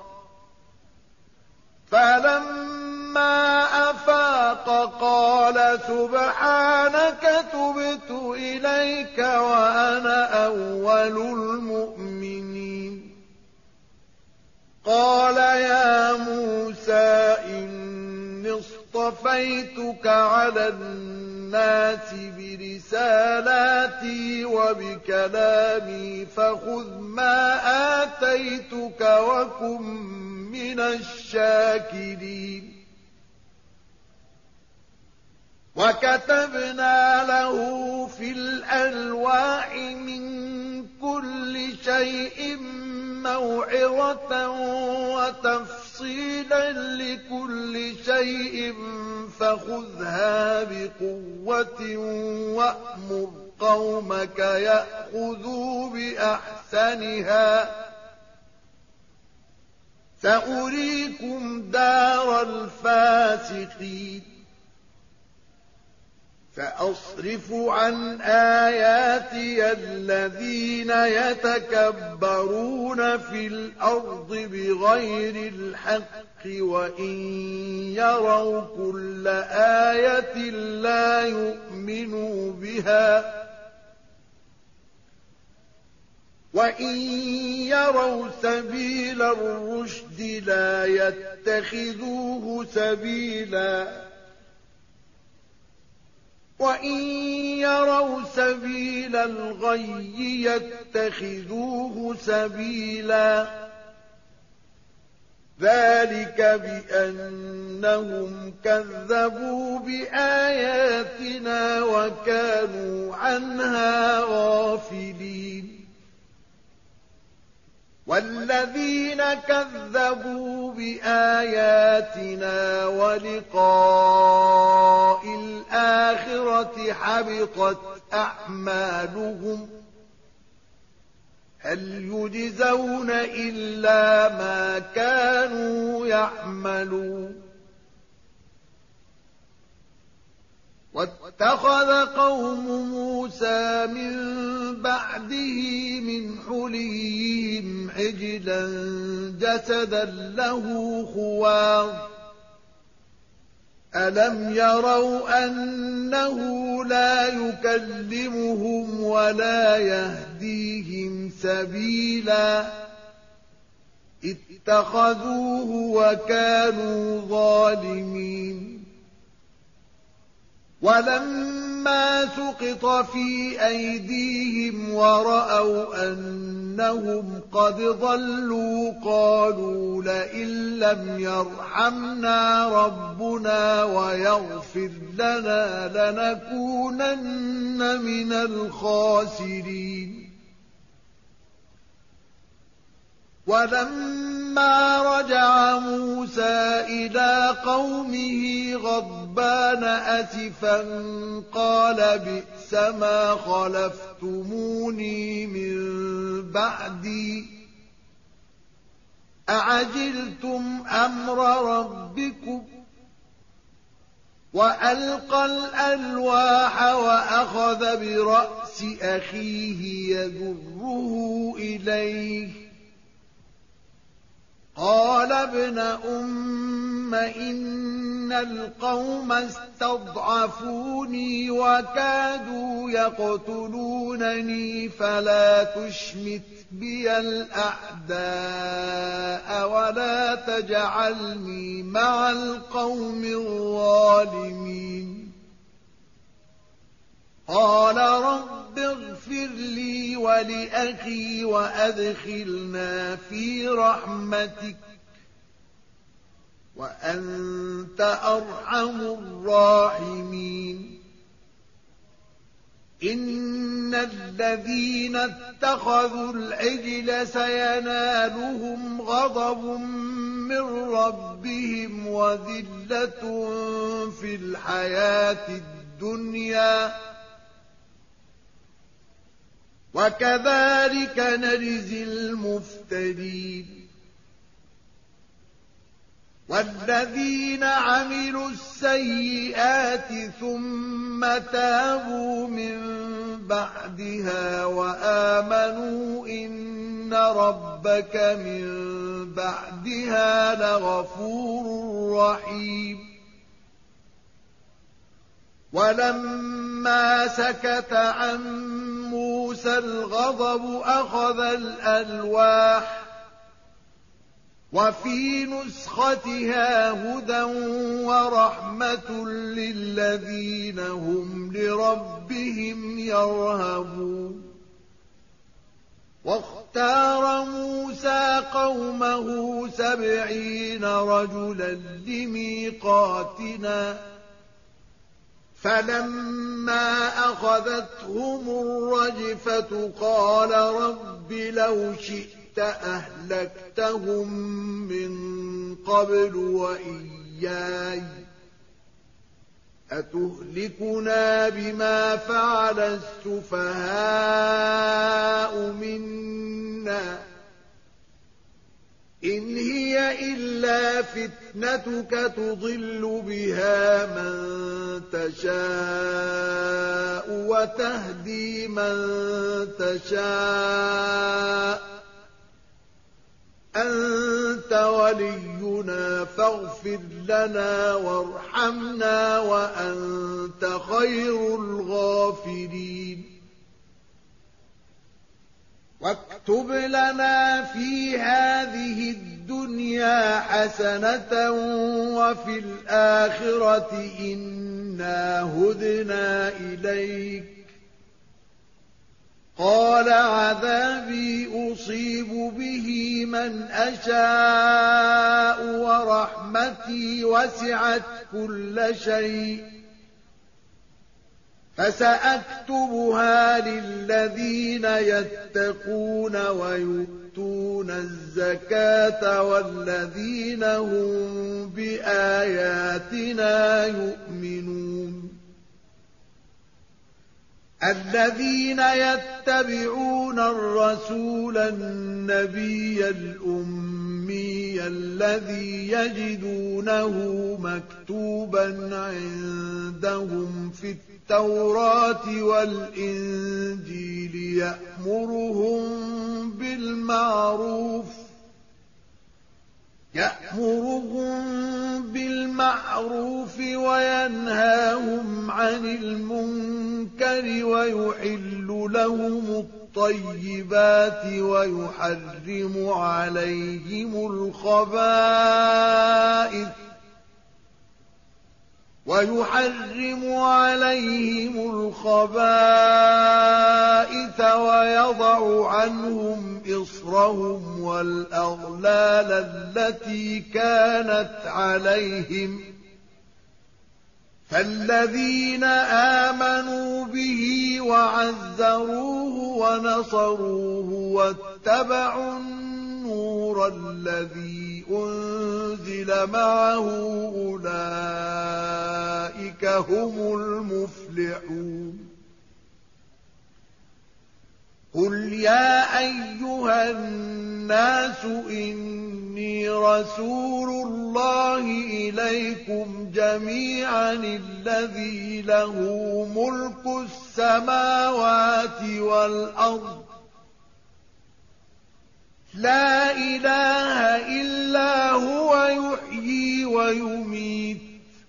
فلما أفاق قال سبحانك تبت إليك وأنا أول المؤمنين قال يا موسى إني اصطفيتك على الناس برسالاتي وبكلامي فخذ ما آتيتك وكن من الشاكرين وكتبنا له في الألواح من كل شيء موعظة وتفصيلا لكل شيء فخذها بقوة وأمر قومك يأخذوا بأحسنها سأريكم دار الفاسقين سأصرف عن آياتي الذين يتكبرون في الأرض بغير الحق وإن يروا كل آية لا يؤمنوا بها وإن يروا سبيل الرشد لا يتخذوه سبيلا وإن يروا سبيل الغي يتخذوه سبيلا ذلك بأنهم كذبوا بآياتنا وكانوا عنها غافلين والذين كذبوا بآياتنا ولقاء الآخرة حبطت أعمالهم هل يجزون إلا ما كانوا يعملون واتخذ قوم موسى من بعده من حليهم عجلا جسدا له خوار ألم يروا أنه لا يكلمهم ولا يهديهم سبيلا اتخذوه وكانوا ظالمين ولما سقط في أيديهم ورأوا أنهم قد ضلوا قالوا لئن لم يرحمنا ربنا ويغفر لنا لنكونن من الخاسرين ولما رجع موسى إلى قومه غضبان أسفا قال بئس ما خلفتموني من بعدي أعجلتم أمر ربكم وألقى الألواح وأخذ برأس أخيه يجره إليه قال ابن أم إن القوم استضعفوني وكادوا يقتلونني فلا تشمت بي الأعداء ولا تجعلني مع القوم الظالمين قال رب اغفر لي ولأخي وأدخلنا في رحمتك وأنت أرحم الراحمين إن الذين اتخذوا العجل سينالهم غضب من ربهم وذلة في الحياة الدنيا وكذلك نجزي المفترين والذين عملوا السيئات ثم تابوا من بعدها وآمنوا إن ربك من بعدها لغفور رحيم ولما سكت عن موسى الغضب أخذ الألواح وفي نسختها هدى ورحمة للذين هم لربهم يرهبون واختار موسى قومه 70 رجلا لميقاتنا فلما أخذتهم الرجفة قال رب لو شئت أهلكتهم من قبل وإياي أتهلكنا بما فعل السفهاء منا إن هي إلا فتنتك تضل بها من تشاء وتهدي من تشاء أنت ولينا فاغفر لنا وارحمنا وأنت خير الغافرين واكتب لنا في هذه الدنيا حسنة وفي الآخرة إنا هدنا إليك قال عذابي أصيب به من أشاء ورحمتي وسعت كل شيء فسأكتبها للذين يتقون ويؤتون الزكاة والذين هم بآياتنا يؤمنون الذين يتبعون الرسول النبي الأمي الذي يجدونه مكتوبا عندهم في التوراة والإنجيل يأمرهم بالمعروف وينهاهم عن المنكر ويحل لهم الطيبات ويحرم عليهم الخبائث ويضع عنهم إصرهم والأغلال التي كانت عليهم فالذين آمنوا به وعزروه ونصروه واتبعوا النور الذي أنزل معه أولئك هم المفلحون قل يا أيها الناس إني رسول الله إليكم جميعا الذي له ملك السماوات والأرض لا إله إلا هو يحيي ويميت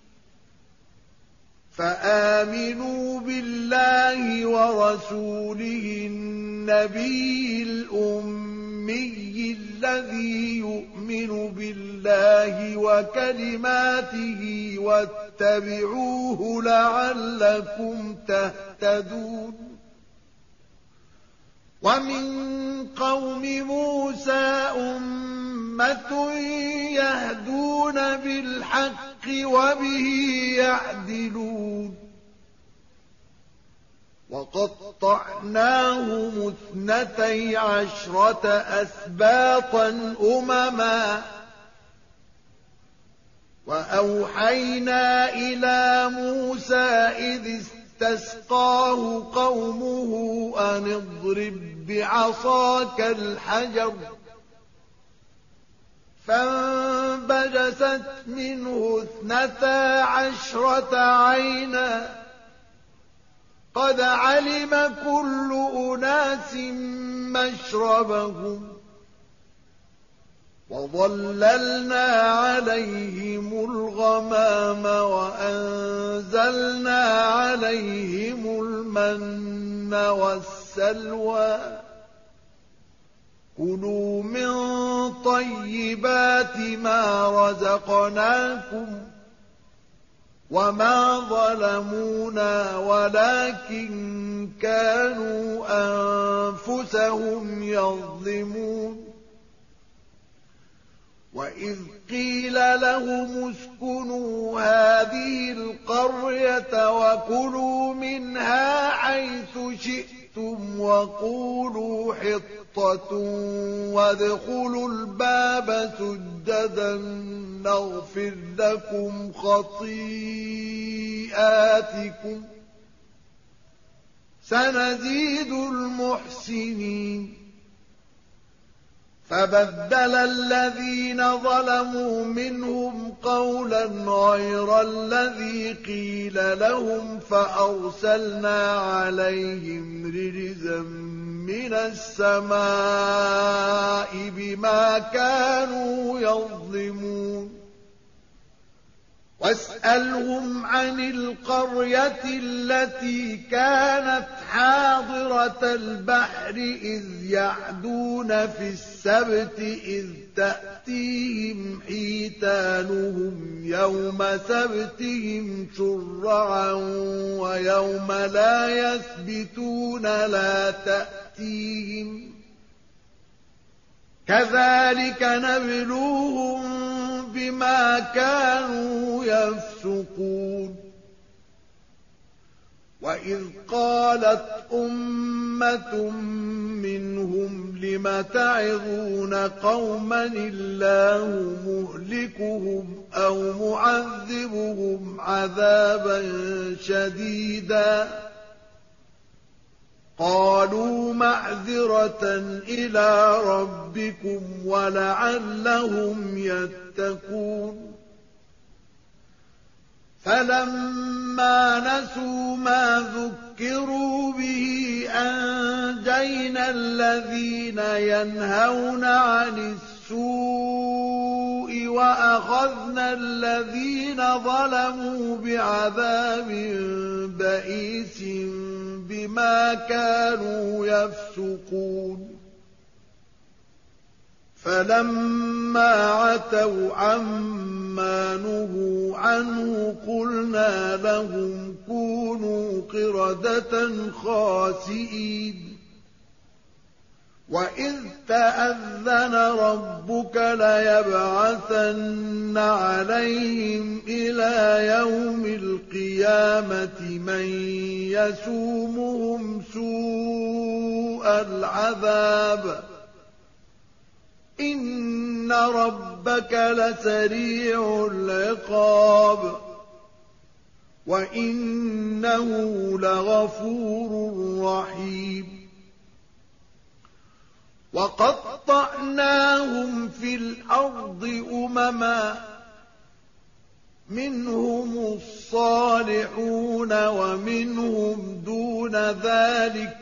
فآمنوا بالله ورسوله النبي الأمي الذي يؤمن بالله وكلماته واتبعوه لعلكم تهتدون ومن قوم موسى أمة يهدون بالحق وبه يعدلون وقطعناهم 12 أسباطا أمما وأوحينا إلى موسى إذ استسقاه قومه أن اضرب بعصاك الحجر فانبجست منه 12 عينا قد علم كل أناس مشربهم وظللنا عليهم الغمام وأنزلنا عليهم المن والسلوى كلوا من طيبات ما رزقناكم وما ظلمونا ولكن كانوا أنفسهم يظلمون وإذ قيل لهم اسكنوا هذه القرية وكلوا منها حيث شئتم وقولوا حطة وادخلوا الباب سجدا نغفر لكم خطيئاتكم سنزيد المحسنين فبدل الذين ظلموا منهم قولا غير الذي قيل لهم فأرسلنا عليهم رجزا من السماء بما كانوا يظلمون واسألهم عن القرية التي كانت حاضرة البحر إذ يعدون في السبت إذ تأتيهم حيتانهم يوم سبتهم شرعا ويوم لا يثبتون لا تأتيهم كذلك نبلوهم بما كانوا يفسقون وإذ قالت أمة منهم لم تعظون قوما الله مهلكهم أو معذبهم عذابا شديدا قالوا معذرة إلى ربكم ولعلهم يتقون فلما نسوا ما ذكروا به أنجينا الذين ينهون عن السوء وأخذنا الذين ظلموا بعذاب بئيس بما كانوا يفسقون فلما عتوا عما نهوا عنه قلنا لهم كونوا قردة خاسئين وإذ تأذن ربك ليبعثن عليهم إلى يوم القيامة من يسومهم سوء العذاب إن ربك لسريع العقاب وإنه لغفور رحيم وقطعناهم في الأرض أمما منهم الصالحون ومنهم دون ذلك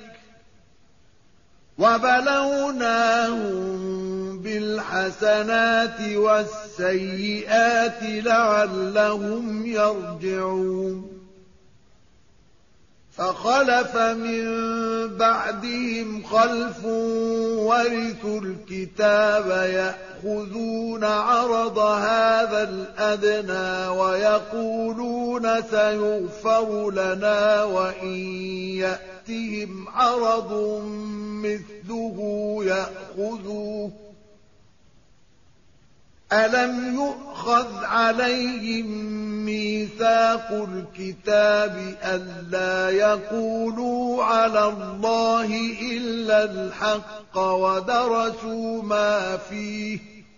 وبلوناهم بالحسنات والسيئات لعلهم يرجعون فخلف من بعدهم خلف ورثوا الكتاب يأخذون عرض هذا الأدنى ويقولون سيغفر لنا وإن يأتهم عرض مثله يأخذوه ألم يؤخذ عليهم ميثاق الكتاب ألا يقولوا على الله إلا الحق ودرسوا ما فيه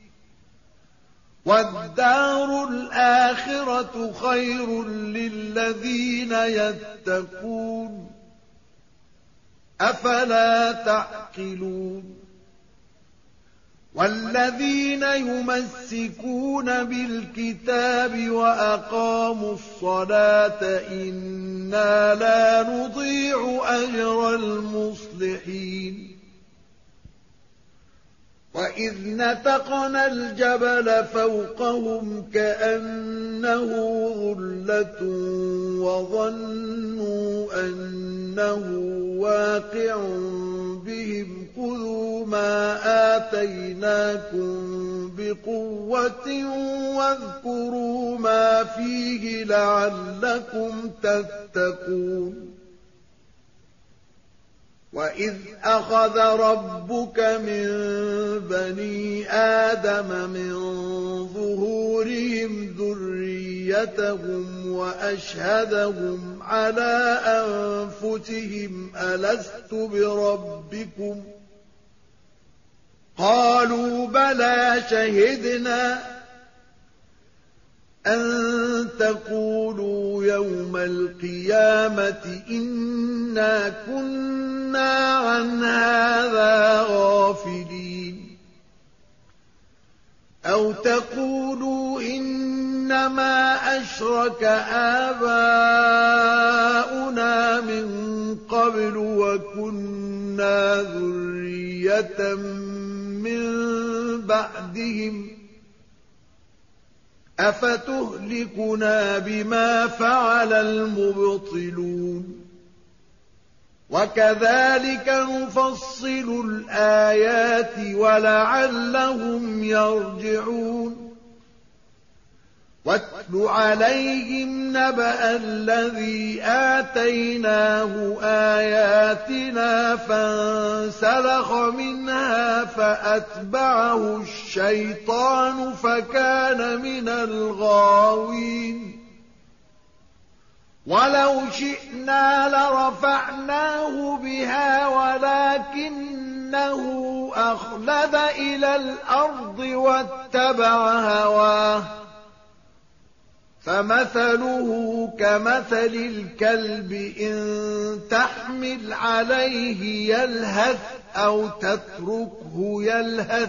والدار الآخرة خير للذين يتقون أفلا تعقلون والذين يمسكون بالكتاب وأقاموا الصلاة إنا لا نضيع أجر المصلحين وإذ نتقنا الجبل فوقهم كأنه ظلة وظنوا أنه واقع بهم خذوا ما آتيناكم بقوة واذكروا ما فيه لعلكم تتقون وإذ أخذ ربك من بني آدم من ظهورهم ذريتهم وأشهدهم على أنفسهم ألست بربكم قالوا بلى شهدنا أن تقولوا يوم القيامة إنا كنا عن هذا غافلين أو تقولوا إنما أشرك آباؤنا من قبل وكنا ذرية من بعدهم أفتهلكنا بما فعل المبطلون وكذلك نفصل الآيات ولعلهم يرجعون واتل عليهم نبأ الذي آتيناه آياتنا فانسلخ منها فأتبعه الشيطان فكان من الغاوين ولو شئنا لرفعناه بها ولكنه أخلد إلى الأرض واتبع هواه فمثله كمثل الكلب إن تحمل عليه يلهث أو تتركه يلهث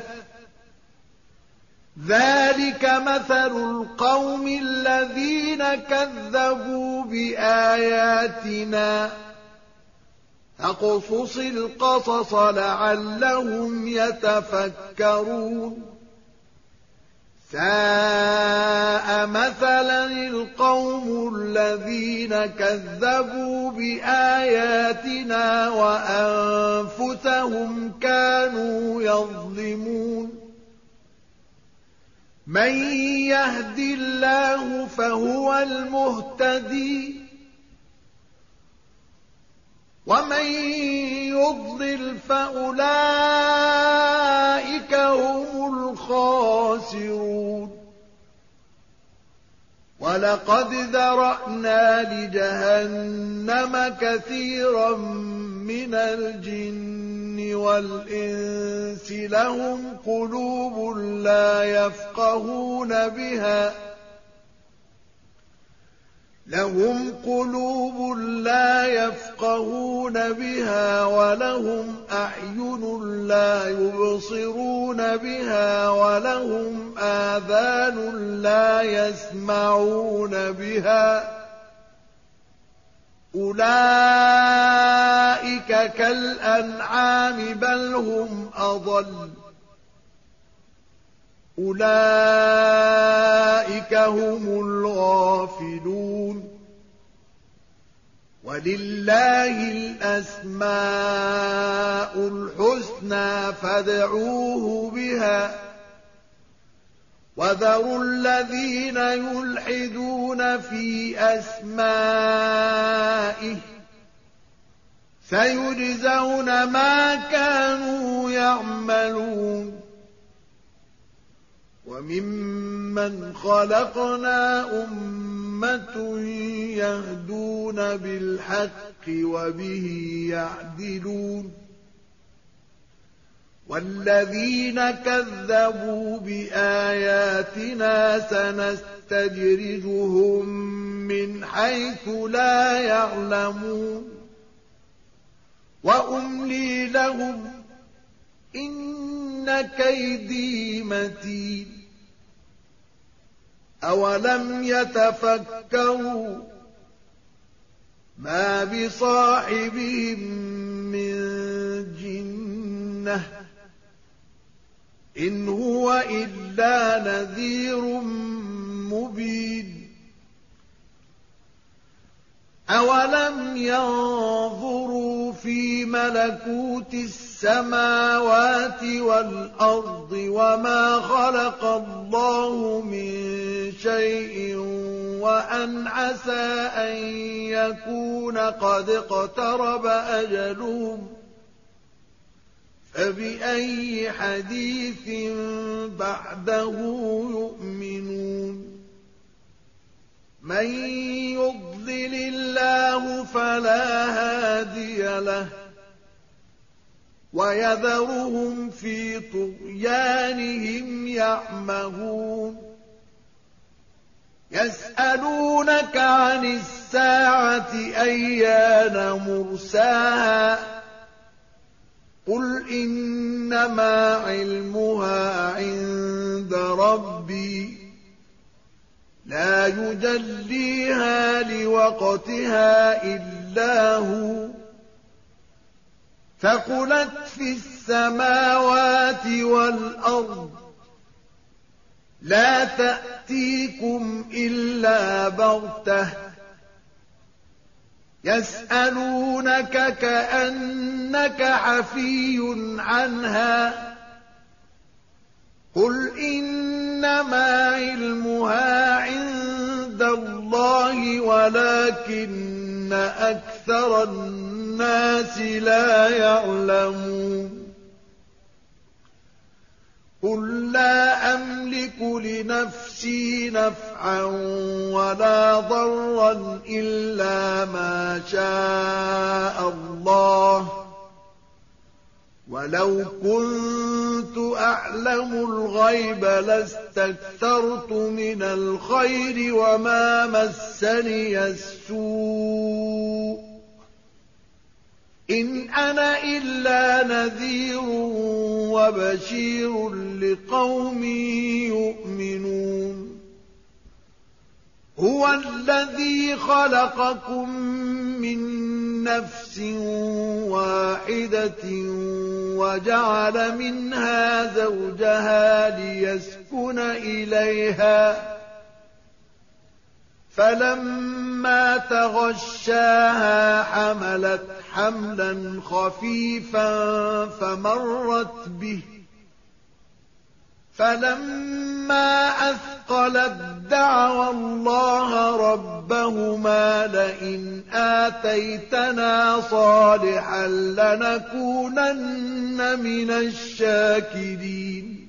ذلك مثل القوم الذين كذبوا بآياتنا فاقصص القصص لعلهم يتفكرون ساء مثلا القوم الذين كذبوا بآياتنا وأنفسهم كانوا يظلمون من يهد الله فهو المهتدي ومن يضلل فأولئك هم الخاسرون ولقد ذرأنا لجهنم كثيرا من الجن والإنس لهم قلوب لا يفقهون بها ولهم أعين لا يبصرون بها ولهم آذان لا يسمعون بها أولئك كالأنعام بل هم أضل أولئك هم الغافلون ولله الأسماء الحسنى فادعوه بها وذروا الذين يلحدون في أسمائه سيجزون ما كانوا يعملون وممن خلقنا أمة يهدون بالحق وبه يعدلون والذين كذبوا بآياتنا سنستدرجهم من حيث لا يعلمون وأملي لهم إن كيدي متين أولم يتفكروا ما بصاحبهم من جنة إن هو إلا نذير مبين أولم ينظروا في ملكوت السماوات والأرض وما خلق الله من شيء وأن عسى أن يكون قد اقترب أجلهم فبأي حديث بعده يؤمنون من يضلل الله فلا هادي له ويذرهم في طغيانهم يعمهون يسألونك عن الساعة أيان مرساها قل إنما علمها عند ربي لا يجليها لوقتها إلا هو ثقلت في السماوات والأرض لا تأتيكم إلا بغتة يسألونك كأنك حفي عنها قل إنما علمها عند الله ولكن أكثر الناس لا يعلمون قل لا أملك لنفسي نفعا ولا ضرا إلا ما شاء الله ولو كنت كنت أعلم الغيب لاستكثرت من الخير وما مسني السوء إن أنا إلا نذير وبشير لقوم يؤمنون هو الذي خلقكم من نفس واحدة وجعل منها زوجها ليسكن إليها فلما تغشاها حملت حملا خفيفا فمرت به فلما أثقلت دعوا الله ربهما لئن آتيتنا صالحا لنكونن من الشاكرين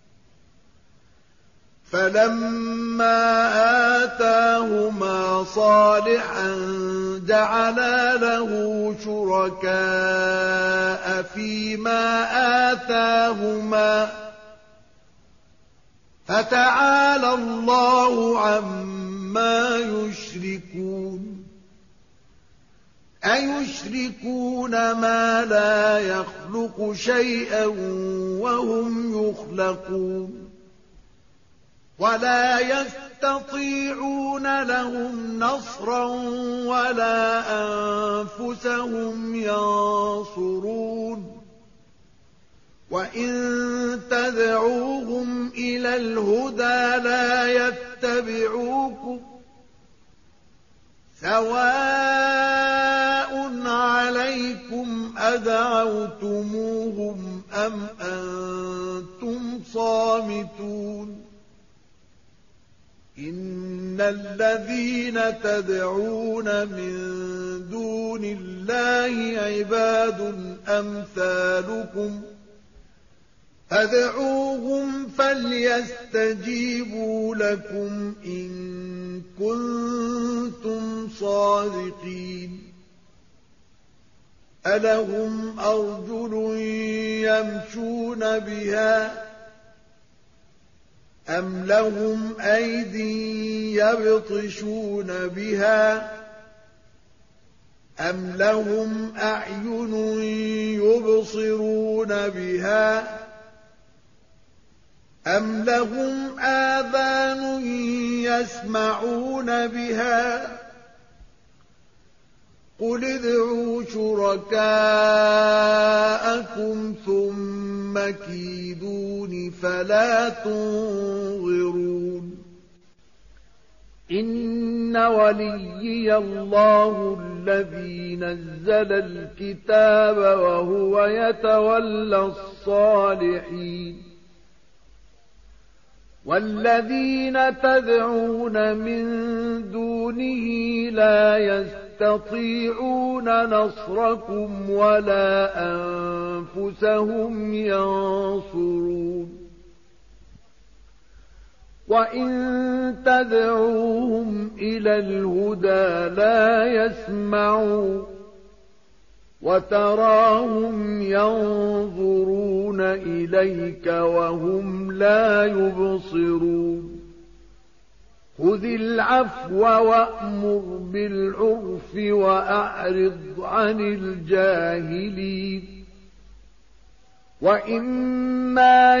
فلما آتاهما صالحا جعلا له شركاء فيما آتاهما فتعالى الله عما يشركون أيشركون ما لا يخلق شيئا وهم يخلقون ولا يستطيعون لهم نصرا ولا أنفسهم ينصرون وإن تدعوهم إلى الهدى لا يتبعوكم سواء عليكم أدعوتموهم أم أنتم صامتون إن الذين تدعون من دون الله عباد أمثالكم فادعوهم فليستجيبوا لكم إن كنتم صادقين ألهم أرجل يمشون بها أم لهم أيد يبطشون بها أم لهم أعين يبصرون بها أم لهم آذان يسمعون بها قل ادعوا شركاءكم ثم كيدون فلا تنظرون إن وليي الله الذي نزل الكتاب وهو يتولى الصالحين والذين تدعون من دونه لا يستطيعون نصركم ولا أنفسهم ينصرون وإن تدعوهم إلى الهدى لا يسمعوا وتراهم ينظرون إليك وهم لا يبصرون خذ العفو وأمر بالعرف وأعرض عن الجاهلين وإما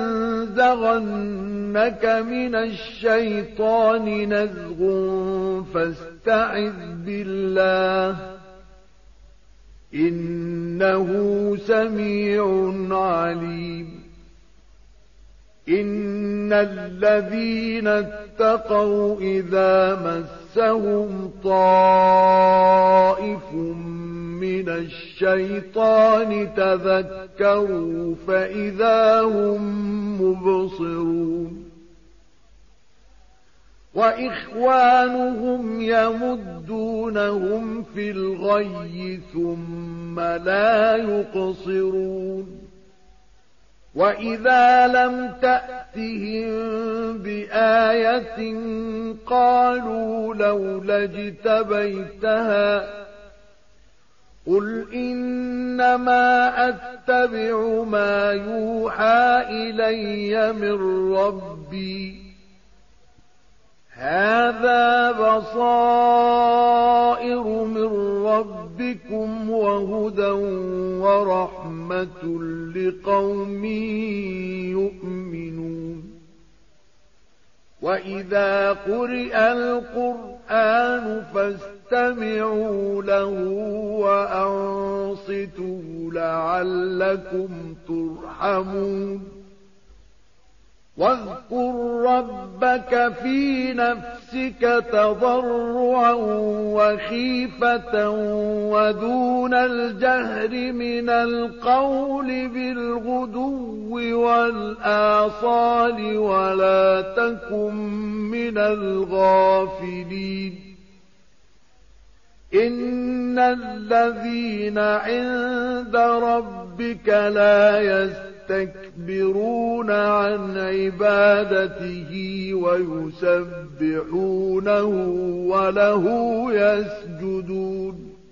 ينزغنك من الشيطان نزغ فاستعذ بالله إنه سميع عليم إن الذين اتقوا إذا مسهم طائف من الشيطان تذكروا فإذا هم مبصرون وإخوانهم يمدونهم في الغي ثم لا يقصرون وإذا لم تأتهم بآية قالوا لولا اجتبيتها قل إنما أتبع ما يوحى إلي من ربي هذا بصائر من ربكم وهدى ورحمة لقوم يؤمنون وإذا قرئ القرآن فاستمعوا له وأنصتوا لعلكم ترحمون واذكر ربك في نفسك تضرعا وخيفة ودون الجهر من القول بالغدو والآصال ولا تكن من الغافلين إن الذين عند ربك لا يستكبرون عن عبادته ويسبحونه وله يسجدون